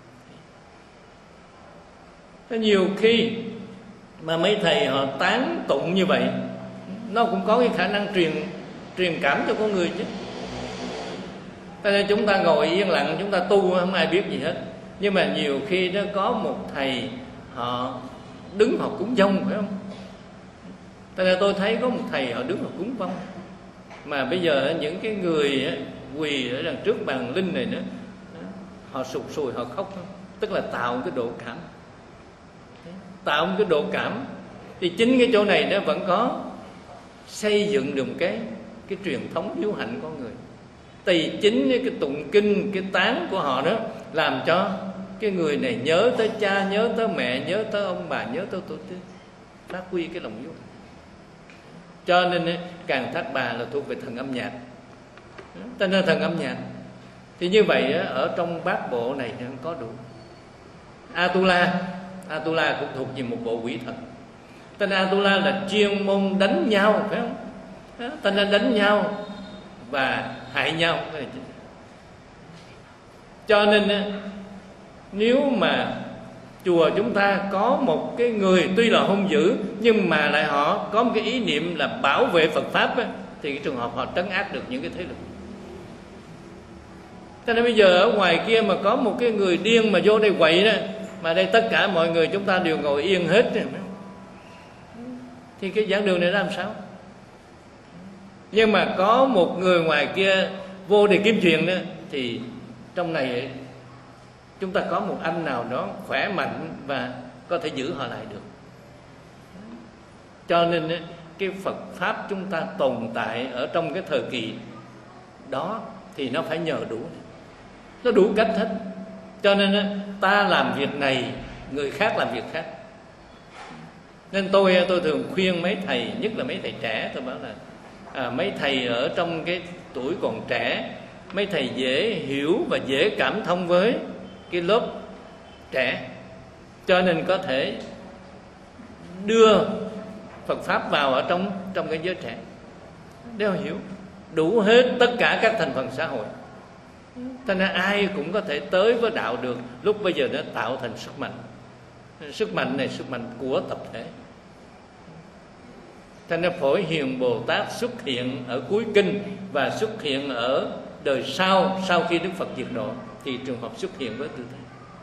Thế nhiều khi mà mấy thầy họ tán tụng như vậy, nó cũng có cái khả năng truyền truyền cảm cho con người chứ. Cho nên chúng ta ngồi yên lặng, chúng ta tu không ai biết gì hết. Nhưng mà nhiều khi nó có một thầy họ đứng họ cúng vong, phải không? Cho nên tôi thấy có một thầy họ đứng họ cúng vong, mà bây giờ những cái người quỳ ở đằng trước bàn linh này nữa, họ sụt sùi họ khóc, tức là tạo một cái độ cảm, tạo một cái độ cảm. Thì chính cái chỗ này nó vẫn có xây dựng được cái cái truyền thống hiếu hạnh con người. Thì chính cái tụng kinh, cái tán của họ đó làm cho cái người này nhớ tới cha, nhớ tới mẹ, nhớ tới ông bà, nhớ tới tổ tiên, phát huy cái lòng hiếu hạnh. Cho nên Càng Thác Bà là thuộc về thần âm nhạc. Cho nên thần âm nhạc thì như vậy ở trong bát bộ này nó có đủ. Atula, Atula cũng thuộc về một bộ quỷ thần. Cho nên Atula là chuyên môn đánh nhau, phải không? Cho nên đánh nhau và hại nhau. Cho nên nếu mà chùa chúng ta có một cái người tuy là hung dữ nhưng mà lại họ có một cái ý niệm là bảo vệ Phật Pháp á, thì cái trường hợp họ trấn áp được những cái thế lực. Cho nên bây giờ ở ngoài kia mà có một cái người điên mà vô đây quậy đó, mà đây tất cả mọi người chúng ta đều ngồi yên hết, thì cái giảng đường này làm sao? Nhưng mà có một người ngoài kia vô để kiếm chuyện đó, thì trong này chúng ta có một anh nào đó khỏe mạnh và có thể giữ họ lại được. Cho nên cái Phật Pháp chúng ta tồn tại ở trong cái thời kỳ đó thì nó phải nhờ đủ, nó đủ cách hết. Cho nên ta làm việc này, người khác làm việc khác. Nên tôi tôi thường khuyên mấy thầy, nhất là mấy thầy trẻ, tôi bảo là à, mấy thầy ở trong cái tuổi còn trẻ, mấy thầy dễ hiểu và dễ cảm thông với cái lớp trẻ, cho nên có thể đưa Phật Pháp vào ở trong trong cái giới trẻ, đều hiểu đủ hết tất cả các thành phần xã hội. Cho nên ai cũng có thể tới với đạo được. Lúc bây giờ nó tạo thành sức mạnh. Sức mạnh này sức mạnh của tập thể. Cho nên Phổ Hiền Bồ Tát xuất hiện ở cuối kinh và xuất hiện ở đời sau, sau khi Đức Phật diệt độ, thì trường hợp xuất hiện với tư thế.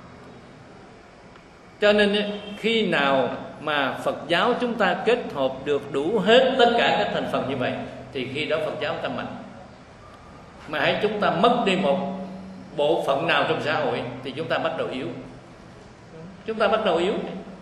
Cho nên khi nào mà Phật giáo chúng ta kết hợp được đủ hết tất cả các thành phần như vậy, thì khi đó Phật giáo chúng ta mạnh. Mà hãy chúng ta mất đi một bộ phận nào trong xã hội thì chúng ta bắt đầu yếu. Chúng ta bắt đầu yếu.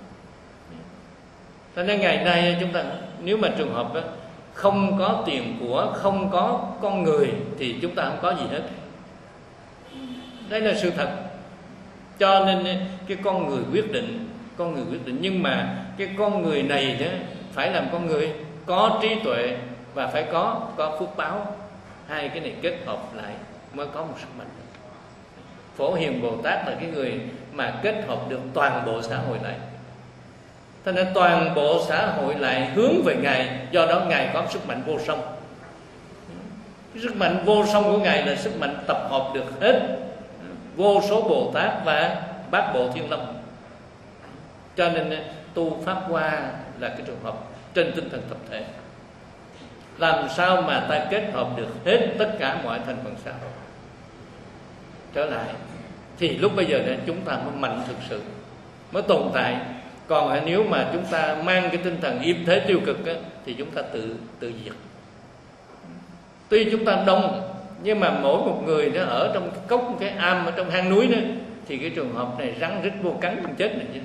Cho nên ngày nay chúng ta, nếu mà trường hợp đó, không có tiền của, không có con người thì chúng ta không có gì hết. Đây là sự thật. Cho nên cái con người quyết định, con người quyết định. Nhưng mà cái con người này đó phải làm con người có trí tuệ và phải có có phước báo. Hai cái này kết hợp lại mới có một sức mạnh. Phổ Hiền Bồ Tát là cái người mà kết hợp được toàn bộ xã hội lại. Cho nên toàn bộ xã hội lại hướng về Ngài. Do đó Ngài có sức mạnh vô song. Sức mạnh vô song của Ngài là sức mạnh tập hợp được hết vô số Bồ Tát và Bát Bộ Thiên Long. Cho nên tu Pháp Hoa là cái trường hợp trên tinh thần tập thể. Làm sao mà ta kết hợp được hết tất cả mọi thành phần xã hội trở lại, thì lúc bây giờ này chúng ta mới mạnh thực sự, mới tồn tại. Còn nếu mà chúng ta mang cái tinh thần yếm thế tiêu cực á, thì chúng ta tự tự diệt. Tuy chúng ta đông, nhưng mà mỗi một người nó ở trong cái cốc, cái am ở trong hang núi đó, thì cái trường hợp này rắn rít vô cắn không chết này chứ.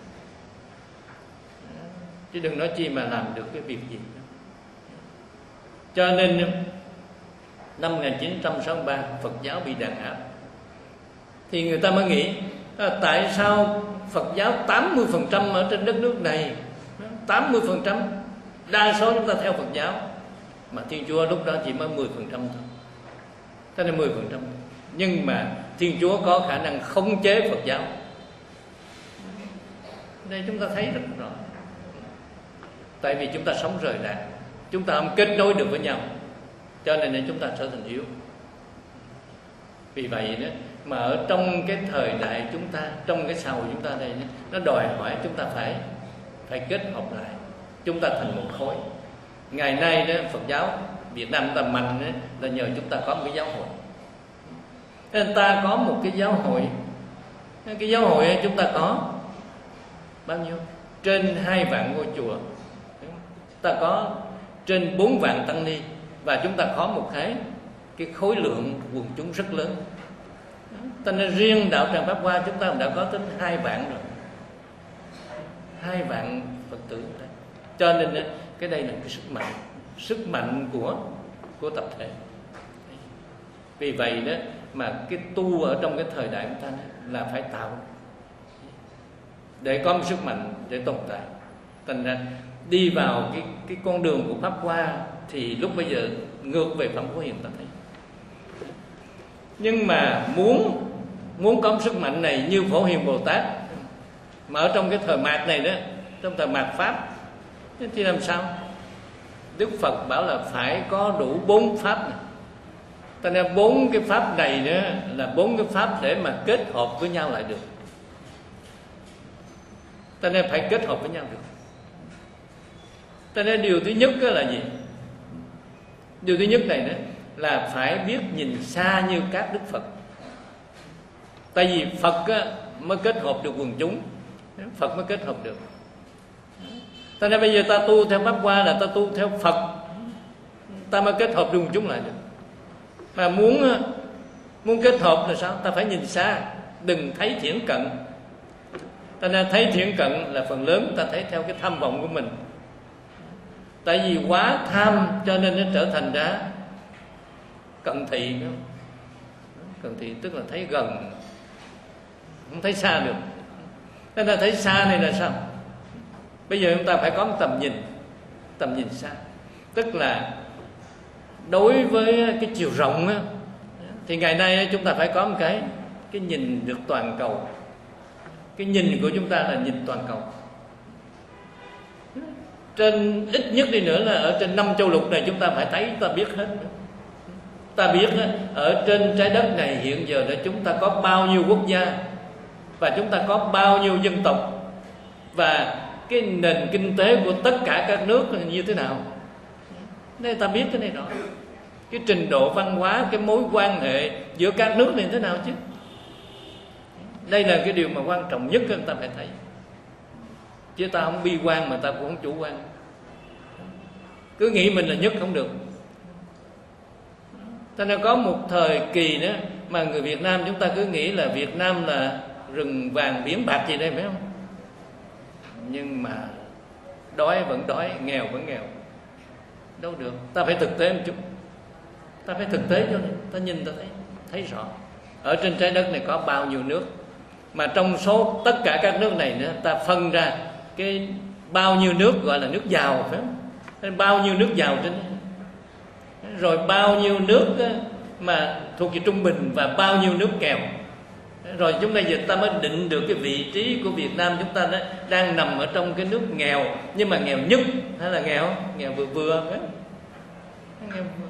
Chứ đừng nói chi mà làm được cái việc gì đó. Cho nên năm một nghìn chín trăm sáu mươi ba Phật giáo bị đàn áp, thì người ta mới nghĩ à, tại sao Phật giáo tám mươi phần trăm ở trên đất nước này, tám mươi phần trăm đa số chúng ta theo Phật giáo, mà Thiên Chúa lúc đó chỉ mới mười phần trăm thôi. Thế nên mười phần trăm. Nhưng mà Thiên Chúa có khả năng khống chế Phật giáo. Đây chúng ta thấy rất rõ. Tại vì chúng ta sống rời rạc, chúng ta không kết nối được với nhau, cho nên chúng ta trở thành yếu. Vì vậy đó, mà ở trong cái thời đại chúng ta, trong cái xã hội chúng ta đây, nó đòi hỏi chúng ta phải phải kết hợp lại, chúng ta thành một khối. Ngày nay đó, Phật giáo Việt Nam ta mạnh đó, là nhờ chúng ta có một cái giáo hội. Nên ta có một cái giáo hội, cái giáo hội ấy chúng ta có bao nhiêu? Trên hai vạn ngôi chùa, ta có trên bốn vạn tăng ni, và chúng ta có một cái cái khối lượng quần chúng rất lớn. Ta nên riêng đạo tràng Pháp Hoa chúng ta đã có tới hai vạn rồi, hai vạn Phật tử đấy. Cho nên cái đây là cái sức mạnh, sức mạnh của của tập thể. Vì vậy đó mà cái tu ở trong cái thời đại của ta là phải tạo để có một sức mạnh để tồn tại. Thành ra đi vào cái cái con đường của Pháp Hoa thì lúc bây giờ ngược về Phạm Phổ Hiền ta thấy. Nhưng mà muốn muốn có sức mạnh này như Phổ Hiền Bồ Tát, mà ở trong cái thời mạt này đó, trong thời mạt Pháp, thì làm sao? Đức Phật bảo là phải có đủ bốn pháp này. Cho nên bốn cái pháp này nữa là bốn cái pháp để mà kết hợp với nhau lại được. Cho nên phải kết hợp với nhau được. Cho nên điều thứ nhất là gì? Điều thứ nhất này đó là phải biết nhìn xa như các Đức Phật. Tại vì Phật á, mới kết hợp được quần chúng, Phật mới kết hợp được. Cho nên bây giờ ta tu theo Pháp Hoa là ta tu theo Phật, ta mới kết hợp được quần chúng lại được. Mà muốn muốn kết hợp là sao? Ta phải nhìn xa, đừng thấy thiển cận. Ta nên thấy thiển cận là phần lớn ta thấy theo cái tham vọng của mình. Tại vì quá tham cho nên nó trở thành ra cận thị. Cận thị tức là thấy gần, không thấy xa được. Nên là thấy xa này là sao? Bây giờ chúng ta phải có một tầm nhìn, tầm nhìn xa. Tức là đối với cái chiều rộng á, thì ngày nay chúng ta phải có một cái cái nhìn được toàn cầu. Cái nhìn của chúng ta là nhìn toàn cầu. Trên ít nhất đi nữa là ở trên năm châu lục này chúng ta phải thấy, ta biết hết. Ta biết ở trên trái đất này hiện giờ là chúng ta có bao nhiêu quốc gia, và chúng ta có bao nhiêu dân tộc, và cái nền kinh tế của tất cả các nước là như thế nào. Nên ta biết cái này rõ. Cái trình độ văn hóa, cái mối quan hệ giữa các nước này thế nào chứ. Đây là cái điều mà quan trọng nhất người ta phải thấy. Chứ ta không bi quan mà ta cũng không chủ quan. Cứ nghĩ mình là nhất không được. Cho nên có một thời kỳ đó mà người Việt Nam chúng ta cứ nghĩ là Việt Nam là rừng vàng biển bạc gì đây, phải không? Nhưng mà đói vẫn đói, nghèo vẫn nghèo. Đâu được. Ta phải thực tế một chút. Ta phải thực tế cho nên ta nhìn ta thấy thấy rõ. Ở trên trái đất này có bao nhiêu nước, mà trong số tất cả các nước này nữa, ta phân ra cái bao nhiêu nước gọi là nước giàu, phải không? Bao nhiêu nước giàu trên, rồi bao nhiêu nước mà thuộc về trung bình và bao nhiêu nước nghèo. Rồi chúng ta giờ ta mới định được cái vị trí của Việt Nam chúng ta đó đang nằm ở trong cái nước nghèo, nhưng mà nghèo nhất hay là nghèo nghèo vừa vừa, phải không? Nghèo vừa.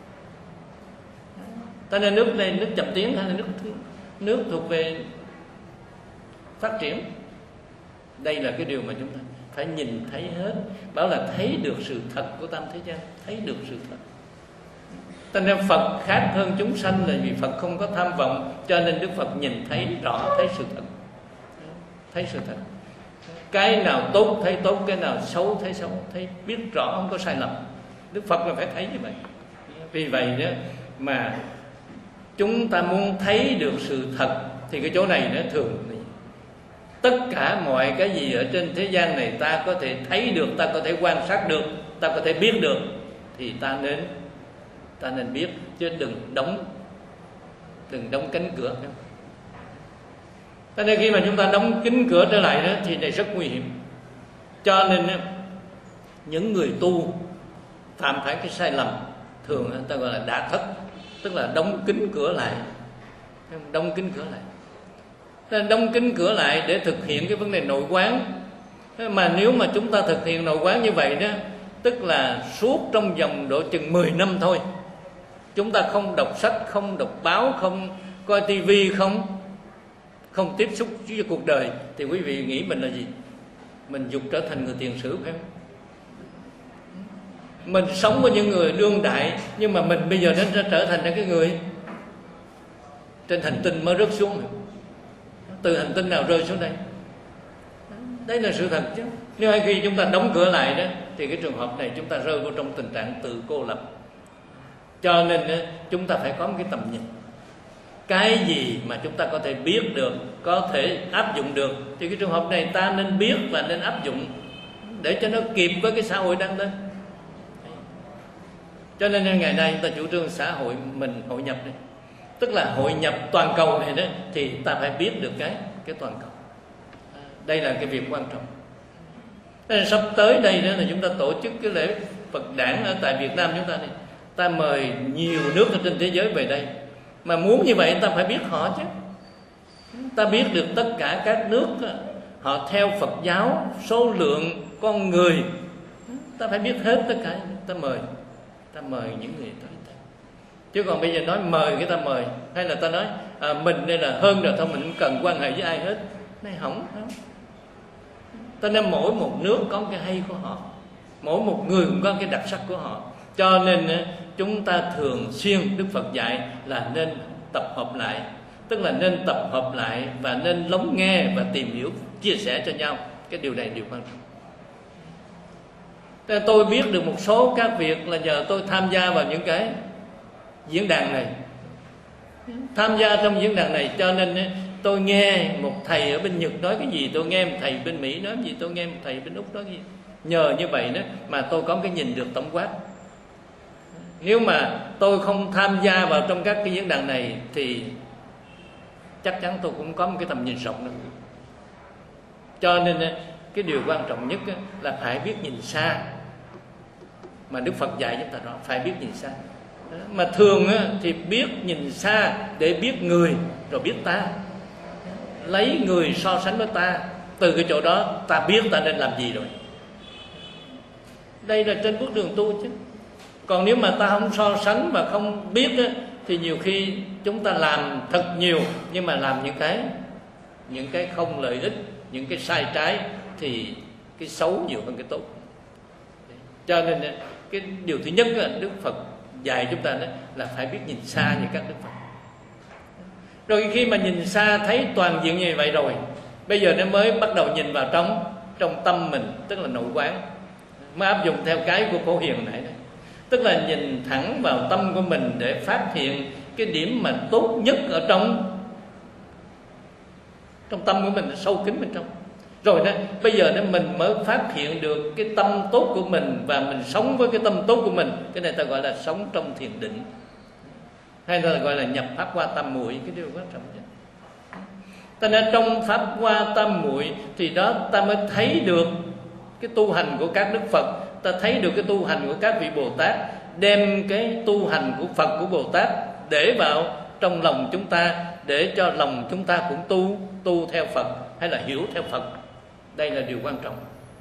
Ta nên nước này nước chậm tiến hay là nước nước thuộc về phát triển? Đây là cái điều mà chúng ta phải nhìn thấy hết. Bảo là thấy được sự thật của tam thế gian, thấy được sự thật. Cho nên Phật khác hơn chúng sanh là vì Phật không có tham vọng, cho nên Đức Phật nhìn thấy rõ, thấy sự thật, thấy sự thật. Cái nào tốt thấy tốt, cái nào xấu thấy xấu, thấy biết rõ, không có sai lầm. Đức Phật là phải thấy như vậy. Vì vậy đó mà chúng ta muốn thấy được sự thật thì cái chỗ này nó thường tất cả mọi cái gì ở trên thế gian này ta có thể thấy được, ta có thể quan sát được, ta có thể biết được, thì ta nên ta nên biết, chứ đừng đóng đừng đóng cánh cửa. Cho nên khi mà chúng ta đóng kín cửa trở lại đó thì này rất nguy hiểm. Cho nên những người tu phạm phải cái sai lầm thường ta gọi là đả thất, tức là đóng kín cửa lại, đóng kín cửa lại. Nên đóng kín cửa lại để thực hiện cái vấn đề nội quán. Mà nếu mà chúng ta thực hiện nội quán như vậy đó, tức là suốt trong vòng độ chừng mười năm thôi, chúng ta không đọc sách, không đọc báo, không coi tivi, không không tiếp xúc với cuộc đời, thì quý vị nghĩ mình là gì? Mình dục trở thành người tiền sử, phải không? Mình sống với những người đương đại, nhưng mà mình bây giờ đã trở thành cái người trên hành tinh mới rớt xuống. Từ hành tinh nào rơi xuống đây? Đấy là sự thật chứ. Nếu hay khi chúng ta đóng cửa lại đó, thì cái trường hợp này chúng ta rơi vào trong tình trạng tự cô lập. Cho nên chúng ta phải có một cái tầm nhìn. Cái gì mà chúng ta có thể biết được, có thể áp dụng được, thì cái trường hợp này ta nên biết và nên áp dụng để cho nó kịp với cái xã hội đang lên. Cho nên ngày nay ta chủ trương xã hội mình hội nhập này, tức là hội nhập toàn cầu này đó, thì ta phải biết được cái cái toàn cầu. Đây là cái việc quan trọng. Nên sắp tới đây đó là chúng ta tổ chức cái lễ Phật đản ở tại Việt Nam chúng ta này. Ta mời nhiều nước ở trên thế giới về đây. Mà muốn như vậy ta phải biết họ chứ. Ta biết được tất cả các nước họ theo Phật giáo, số lượng con người, ta phải biết hết tất cả. Ta mời, ta mời những người tới. Chứ còn bây giờ nói mời cái ta mời, hay là ta nói à, mình đây là hơn rồi thôi, mình không cần quan hệ với ai hết, này hỏng không? Ta nên mỗi một nước có cái hay của họ, mỗi một người cũng có cái đặc sắc của họ. Cho nên chúng ta thường xuyên, Đức Phật dạy là nên tập hợp lại, tức là nên tập hợp lại và nên lắng nghe và tìm hiểu, chia sẻ cho nhau. Cái điều này điều quan trọng. Nên tôi biết được một số các việc là nhờ tôi tham gia vào những cái diễn đàn này, tham gia trong diễn đàn này, cho nên tôi nghe một thầy ở bên Nhật nói cái gì, tôi nghe một thầy bên Mỹ nói cái gì, tôi nghe một thầy bên Úc nói cái gì. Nhờ như vậy đó mà tôi có cái nhìn được tổng quát. Nếu mà tôi không tham gia vào trong các cái diễn đàn này thì chắc chắn tôi cũng có một cái tầm nhìn rộng nữa. Cho nên cái điều quan trọng nhất là phải biết nhìn xa. Mà Đức Phật dạy chúng ta rõ, phải biết nhìn xa. Mà thường thì biết nhìn xa để biết người rồi biết ta, lấy người so sánh với ta, từ cái chỗ đó ta biết ta nên làm gì rồi. Đây là trên bước đường tu chứ. Còn nếu mà ta không so sánh và không biết thì nhiều khi chúng ta làm thật nhiều, nhưng mà làm những cái những cái không lợi ích, những cái sai trái, thì cái xấu nhiều hơn cái tốt. Cho nên cái điều thứ nhất Đức Phật dạy chúng ta đó là phải biết nhìn xa như các Đức Phật. Rồi khi mà nhìn xa thấy toàn diện như vậy rồi, bây giờ nó mới bắt đầu nhìn vào trong trong tâm mình, tức là nội quán, mới áp dụng theo cái của Phổ Hiền này đó. Tức là nhìn thẳng vào tâm của mình để phát hiện cái điểm mà tốt nhất ở trong trong tâm của mình, sâu kín bên trong. Rồi đó, bây giờ đó mình mới phát hiện được cái tâm tốt của mình và mình sống với cái tâm tốt của mình. Cái này ta gọi là sống trong thiền định, hay ta gọi là nhập pháp hoa tam muội, cái điều quan trọng nhất. Ta nên trong pháp hoa tam muội thì đó ta mới thấy được cái tu hành của các Đức Phật, ta thấy được cái tu hành của các vị Bồ Tát, đem cái tu hành của Phật, của Bồ Tát để vào trong lòng chúng ta, để cho lòng chúng ta cũng tu tu theo Phật, hay là hiểu theo Phật. Đây là điều quan trọng.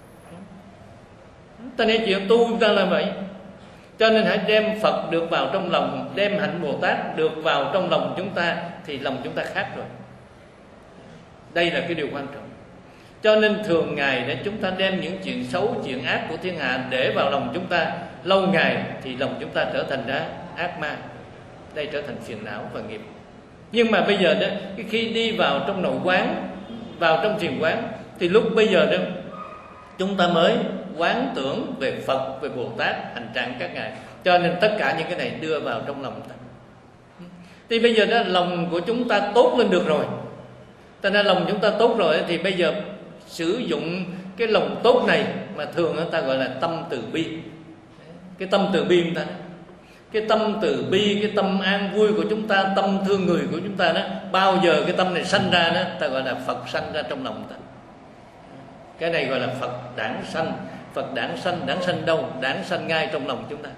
Ta nên chuyện tu chúng ta là vậy. Cho nên hãy đem Phật được vào trong lòng, đem hạnh Bồ Tát được vào trong lòng chúng ta, thì lòng chúng ta khác rồi. Đây là cái điều quan trọng. Cho nên thường ngày để chúng ta đem những chuyện xấu, chuyện ác của thiên hạ để vào lòng chúng ta, lâu ngày thì lòng chúng ta trở thành ra ác ma, đây trở thành phiền não và nghiệp. Nhưng mà bây giờ đó, khi đi vào trong nội quán, vào trong thiền quán, thì lúc bây giờ đó chúng ta mới quán tưởng về Phật, về Bồ Tát, hành trạng các ngài. Cho nên tất cả những cái này đưa vào trong lòng ta. Thì bây giờ đó lòng của chúng ta tốt lên được rồi. Cho nên lòng chúng ta tốt rồi thì bây giờ sử dụng cái lòng tốt này, mà thường người ta gọi là tâm từ bi. Cái tâm từ bi chúng ta, cái tâm từ bi, cái tâm an vui của chúng ta, tâm thương người của chúng ta đó, bao giờ cái tâm này sanh ra đó, ta gọi là Phật sanh ra trong lòng ta. Cái này gọi là Phật đản sanh. Phật đản sanh, đản sanh đâu? Đản sanh ngay trong lòng chúng ta,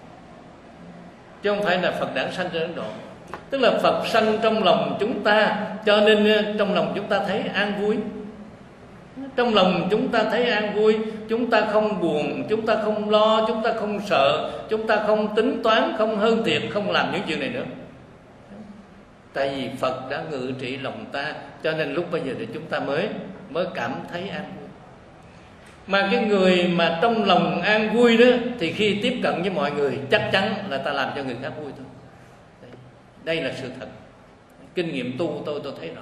chứ không phải là Phật đản sanh trên Ấn Độ. Tức là Phật sanh trong lòng chúng ta, cho nên trong lòng chúng ta thấy an vui. Trong lòng chúng ta thấy an vui, chúng ta không buồn, chúng ta không lo, chúng ta không sợ, chúng ta không tính toán, không hơn thiệt, không làm những chuyện này nữa. Tại vì Phật đã ngự trị lòng ta, cho nên lúc bây giờ thì chúng ta mới mới cảm thấy an vui. Mà cái người mà trong lòng an vui đó, thì khi tiếp cận với mọi người chắc chắn là ta làm cho người khác vui thôi. Đây là sự thật. Kinh nghiệm tu tôi tôi thấy rõ.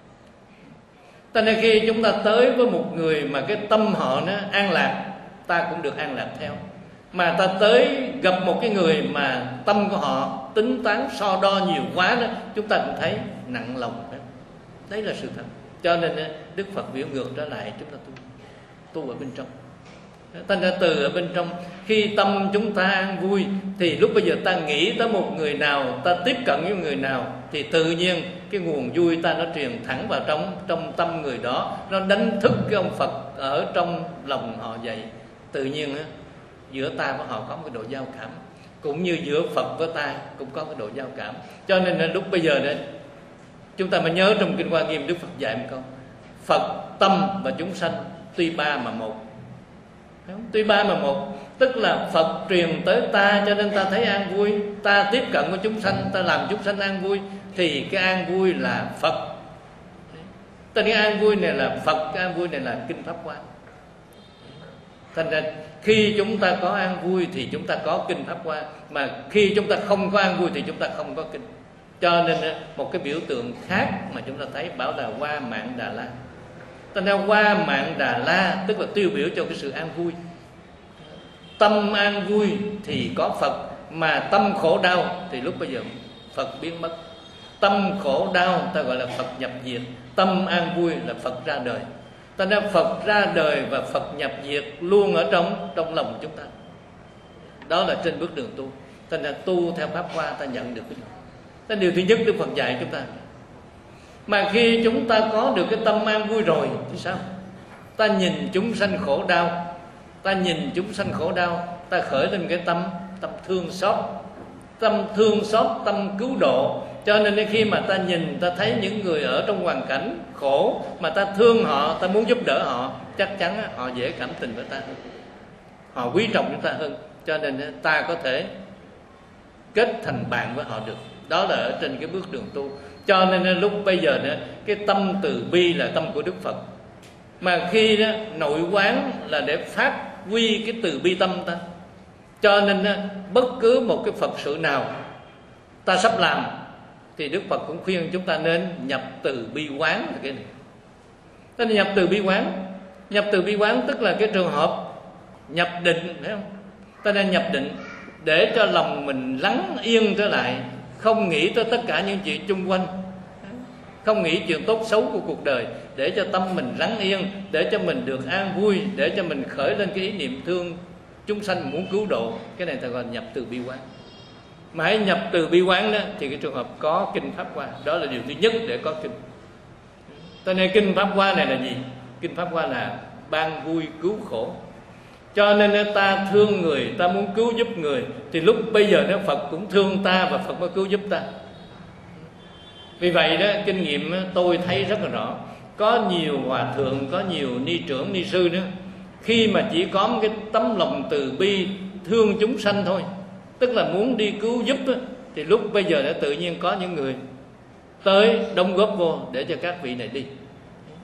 Cho nên khi chúng ta tới với một người mà cái tâm họ nó an lạc, ta cũng được an lạc theo. Mà ta tới gặp một cái người mà tâm của họ tính toán so đo nhiều quá đó, chúng ta cũng thấy nặng lòng đó. Đấy là sự thật. Cho nên Đức Phật biểu ngược trở lại chúng ta tu, tu ở bên trong. Thành ra từ ở bên trong, khi tâm chúng ta an vui thì lúc bây giờ ta nghĩ tới một người nào, ta tiếp cận với người nào, thì tự nhiên cái nguồn vui ta nó truyền thẳng vào trong trong tâm người đó, nó đánh thức cái ông Phật ở trong lòng họ dậy. Tự nhiên á, giữa ta với họ có một cái độ giao cảm, cũng như giữa Phật với ta cũng có cái độ giao cảm. Cho nên là lúc bây giờ đấy, chúng ta mới nhớ trong Kinh Hoa Nghiêm Đức Phật dạy một câu: Phật, tâm và chúng sanh tuy ba mà một. Tuy ba mà một, tức là Phật truyền tới ta cho nên ta thấy an vui, ta tiếp cận với chúng sanh, ta làm chúng sanh an vui, thì cái an vui là Phật. Tên cái an vui này là Phật, cái an vui này là Kinh Pháp Hoa. Thành ra khi chúng ta có an vui thì chúng ta có Kinh Pháp Hoa, mà khi chúng ta không có an vui thì chúng ta không có kinh. Cho nên một cái biểu tượng khác mà chúng ta thấy bảo là Hoa Mạng Đà La. Thành ra Hoa Mạng Đà La tức là tiêu biểu cho cái sự an vui. Tâm an vui thì có Phật, mà tâm khổ đau thì lúc bây giờ Phật biến mất. Tâm khổ đau ta gọi là Phật nhập diệt, tâm an vui là Phật ra đời. Thành ra Phật ra đời và Phật nhập diệt luôn ở trong trong lòng chúng ta. Đó là trên bước đường tu. Thành ra tu theo Pháp Hoa ta nhận được cái đó. Điều thứ nhất Đức Phật dạy chúng ta. Mà khi chúng ta có được cái tâm an vui rồi thì sao? Ta nhìn chúng sanh khổ đau, ta nhìn chúng sanh khổ đau, ta khởi lên cái tâm tâm thương xót, tâm thương xót, tâm cứu độ. Cho nên khi mà ta nhìn, ta thấy những người ở trong hoàn cảnh khổ mà ta thương họ, ta muốn giúp đỡ họ, chắc chắn họ dễ cảm tình với ta hơn, họ quý trọng chúng ta hơn. Cho nên ta có thể kết thành bạn với họ được. Đó là ở trên cái bước đường tu. Cho nên lúc bây giờ đó, cái tâm từ bi là tâm của Đức Phật. Mà khi đó, nội quán là để phát huy cái từ bi tâm ta. Cho nên đó, bất cứ một cái Phật sự nào ta sắp làm thì Đức Phật cũng khuyên chúng ta nên nhập từ bi quán là cái này. Nên nhập từ bi quán, nhập từ bi quán tức là cái trường hợp nhập định, phải không? Ta nên nhập định để cho lòng mình lắng yên trở lại, không nghĩ tới tất cả những chuyện chung quanh, không nghĩ chuyện tốt xấu của cuộc đời, để cho tâm mình lắng yên, để cho mình được an vui, để cho mình khởi lên cái ý niệm thương chúng sanh muốn cứu độ. Cái này ta gọi là nhập từ bi quán. Mà hãy nhập từ bi quán đó thì cái trường hợp có Kinh Pháp Hoa, đó là điều thứ nhất để có kinh. Cho nên Kinh Pháp Hoa này là gì? Kinh Pháp Hoa là ban vui cứu khổ. Cho nên ta thương người, ta muốn cứu giúp người, thì lúc bây giờ đó Phật cũng thương ta và Phật mới cứu giúp ta. Vì vậy đó, kinh nghiệm tôi thấy rất là rõ. Có nhiều hòa thượng, có nhiều ni trưởng, ni sư nữa, khi mà chỉ có một cái tấm lòng từ bi thương chúng sanh thôi, tức là muốn đi cứu giúp đó, thì lúc bây giờ đã tự nhiên có những người tới đóng góp vô để cho các vị này đi.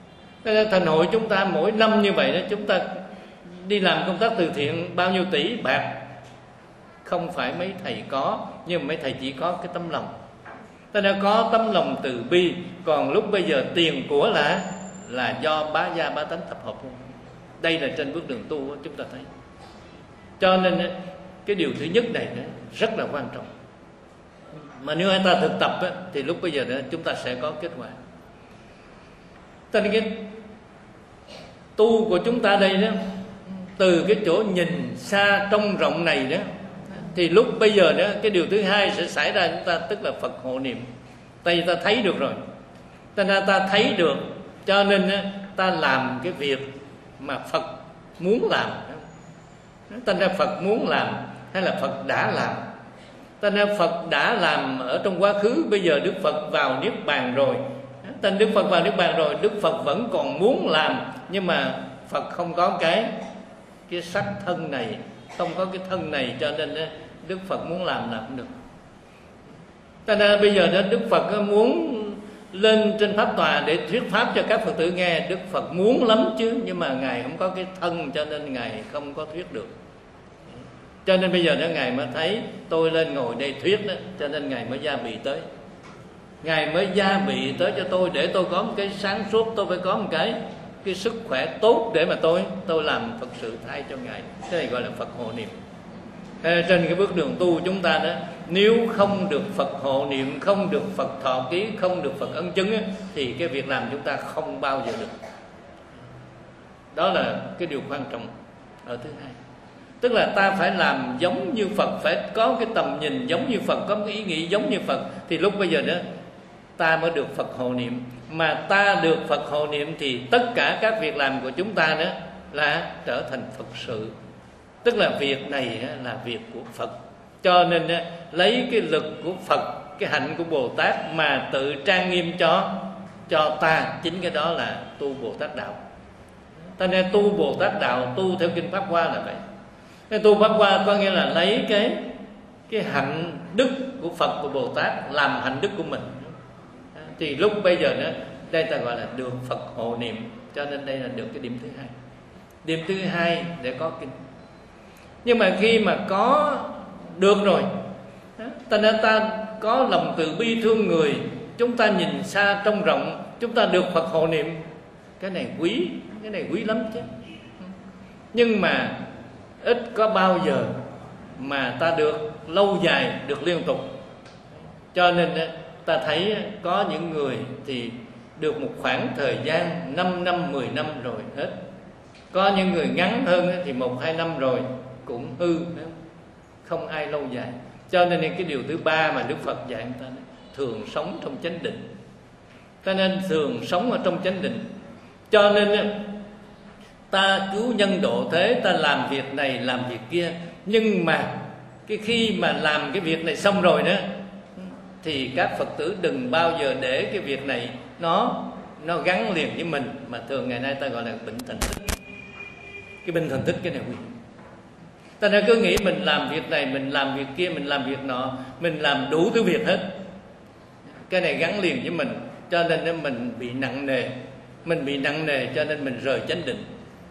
Thành hội chúng ta mỗi năm như vậy đó, chúng ta đi làm công tác từ thiện bao nhiêu tỷ bạc, không phải mấy thầy có, nhưng mấy thầy chỉ có cái tấm lòng. Ta đã có tấm lòng từ bi, còn lúc bây giờ tiền của là là do bá gia bá tánh tập hợp. Đây là trên bước đường tu chúng ta thấy. Cho nên cái điều thứ nhất này rất là quan trọng. Mà nếu anh ta thực tập thì lúc bây giờ chúng ta sẽ có kết quả. Cho nên cái tu của chúng ta đây đó, từ cái chỗ nhìn xa trông rộng này đó, thì lúc bây giờ đó cái điều thứ hai sẽ xảy ra chúng ta, tức là Phật hộ niệm. Tại vì ta thấy được rồi, ta ra ta thấy được, cho nên ta làm cái việc mà Phật muốn làm. Ta ra Phật muốn làm hay là Phật đã làm? Ta ra Phật đã làm ở trong quá khứ, bây giờ Đức Phật vào Niết Bàn rồi. Tên Đức Phật vào Niết Bàn rồi, Đức Phật vẫn còn muốn làm, nhưng mà Phật không có cái cái sắc thân này, không có cái thân này, cho nên Đức Phật muốn làm là không được. Cho nên bây giờ đó Đức Phật muốn lên trên pháp tòa để thuyết pháp cho các Phật tử nghe. Đức Phật muốn lắm chứ, nhưng mà Ngài không có cái thân, cho nên Ngài không có thuyết được. Cho nên bây giờ đó Ngài mới thấy tôi lên ngồi đây thuyết đó, cho nên Ngài mới gia bị tới. Ngài mới gia bị tới cho tôi để tôi có một cái sáng suốt, tôi phải có một cái cái sức khỏe tốt để mà tôi tôi làm Phật sự thay cho Ngài. Cái này gọi là Phật hộ niệm. Trên cái bước đường tu chúng ta đó, nếu không được Phật hộ niệm, không được Phật thọ ký, không được Phật ân chứng ấy, thì cái việc làm chúng ta không bao giờ được. Đó là cái điều quan trọng ở thứ hai. Tức là ta phải làm giống như Phật, phải có cái tầm nhìn giống như Phật, có cái ý nghĩ giống như Phật, thì lúc bây giờ đó ta mới được Phật hộ niệm. Mà ta được Phật hộ niệm thì tất cả các việc làm của chúng ta đó là trở thành Phật sự. Tức là việc này là việc của Phật. Cho nên lấy cái lực của Phật, cái hạnh của Bồ Tát mà tự trang nghiêm cho cho ta, chính cái đó là tu Bồ Tát đạo. Ta nên tu Bồ Tát đạo, tu theo kinh Pháp Hoa là vậy. Cái tu Pháp Hoa có nghĩa là lấy cái cái hạnh đức của Phật, của Bồ Tát làm hạnh đức của mình. Thì lúc bây giờ đó, đây ta gọi là được Phật hộ niệm. Cho nên đây là được cái điểm thứ hai. Điểm thứ hai để có kinh. Nhưng mà khi mà có được rồi, ta nên ta có lòng từ bi thương người, chúng ta nhìn xa trông rộng, chúng ta được Phật hộ niệm. Cái này quý, cái này quý lắm chứ. Nhưng mà ít có bao giờ mà ta được lâu dài, được liên tục. Cho nên ta thấy có những người thì được một khoảng thời gian năm năm, mười năm rồi hết. Có những người ngắn hơn thì một hai năm rồi cũng hư, không ai lâu dài. Cho nên cái điều thứ ba mà Đức Phật dạy người ta, thường sống trong chánh định. Ta nên thường sống ở trong chánh định. Cho nên ta cứu nhân độ thế, ta làm việc này làm việc kia, nhưng mà cái khi mà làm cái việc này xong rồi đó, thì các Phật tử đừng bao giờ để cái việc này nó nó gắn liền với mình, mà thường ngày nay ta gọi là bệnh thành tích. Cái bệnh thành tích cái này quý. Ta nên cứ nghĩ mình làm việc này, mình làm việc kia, mình làm việc nọ, mình làm đủ thứ việc hết. Cái này gắn liền với mình, cho nên mình bị nặng nề. Mình bị nặng nề cho nên mình rời chánh định.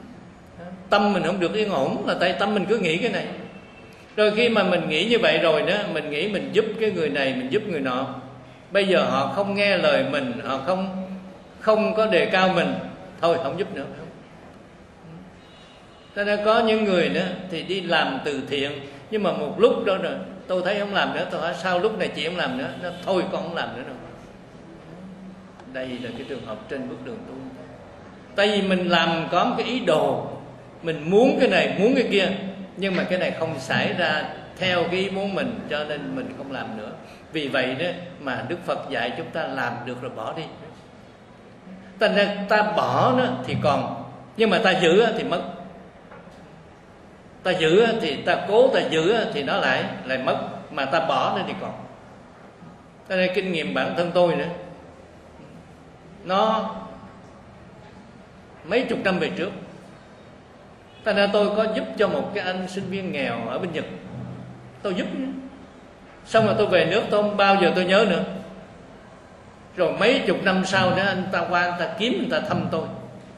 Tâm mình không được yên ổn là tại tâm mình cứ nghĩ cái này. Rồi khi mà mình nghĩ như vậy rồi đó, mình nghĩ mình giúp cái người này, mình giúp người nọ. Bây giờ họ không nghe lời mình, họ không không có đề cao mình, thôi không giúp nữa. Cho nên có những người nữa thì đi làm từ thiện, nhưng mà một lúc đó rồi tôi thấy không làm nữa, tôi hỏi sao lúc này chị không làm nữa, nó thôi con không làm nữa đâu. Đây là cái trường hợp trên bước đường tu. Tại vì mình làm có một cái ý đồ, mình muốn cái này, muốn cái kia, nhưng mà cái này không xảy ra theo cái ý muốn mình, cho nên mình không làm nữa. Vì vậy đó mà Đức Phật dạy chúng ta làm được rồi bỏ đi. Thành ra ta bỏ nó thì còn, nhưng mà ta giữ thì mất. Ta giữ thì ta cố ta giữ thì nó lại lại mất, mà ta bỏ nó thì còn. Cho nên kinh nghiệm bản thân tôi nữa, nó mấy chục năm về trước, thành ra tôi có giúp cho một cái anh sinh viên nghèo ở bên Nhật. Tôi giúp, xong rồi tôi về nước tôi không bao giờ tôi nhớ nữa. Rồi mấy chục năm sau đó anh ta qua, anh ta kiếm, anh ta thăm tôi.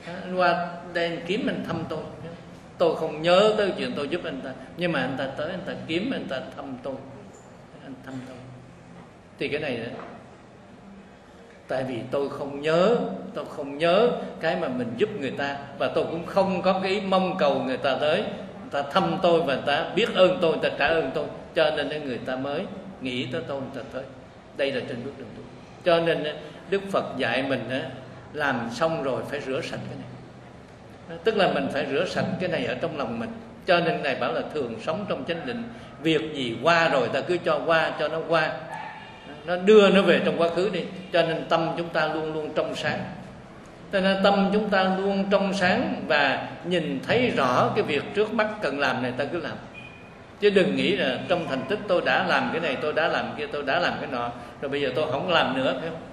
Anh qua đây anh kiếm anh thăm tôi, tôi không nhớ tới chuyện tôi giúp anh ta, nhưng mà anh ta tới anh ta kiếm anh ta thăm tôi, anh thăm tôi. Thì cái này đó, tại vì tôi không nhớ, tôi không nhớ cái mà mình giúp người ta, và tôi cũng không có cái ý mong cầu người ta tới, người ta thăm tôi và người ta biết ơn tôi, người ta trả ơn tôi, cho nên người ta mới nghĩ tới tôi, người ta tới. Đây là trên bước đường tu. Cho nên Đức Phật dạy mình làm xong rồi phải rửa sạch cái này, tức là mình phải rửa sạch cái này ở trong lòng mình. Cho nên này bảo là thường sống trong chánh định, việc gì qua rồi ta cứ cho qua, cho nó qua, nó đưa nó về trong quá khứ đi. Cho nên tâm chúng ta luôn luôn trong sáng. Cho nên tâm chúng ta luôn trong sáng và nhìn thấy rõ cái việc trước mắt cần làm này ta cứ làm. Chứ đừng nghĩ là trong thành tích tôi đã làm cái này, tôi đã làm kia, tôi đã làm cái nọ, rồi bây giờ tôi không làm nữa, phải không?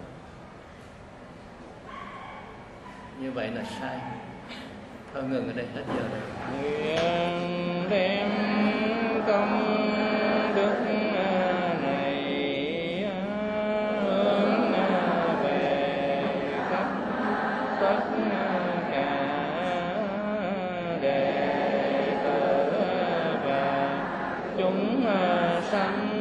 Như vậy là sai. Thôi ngừng ở đây, hết giờ rồi. Nguyện đem công đức này hướng về khắp tất cả đệ tử và chúng sanh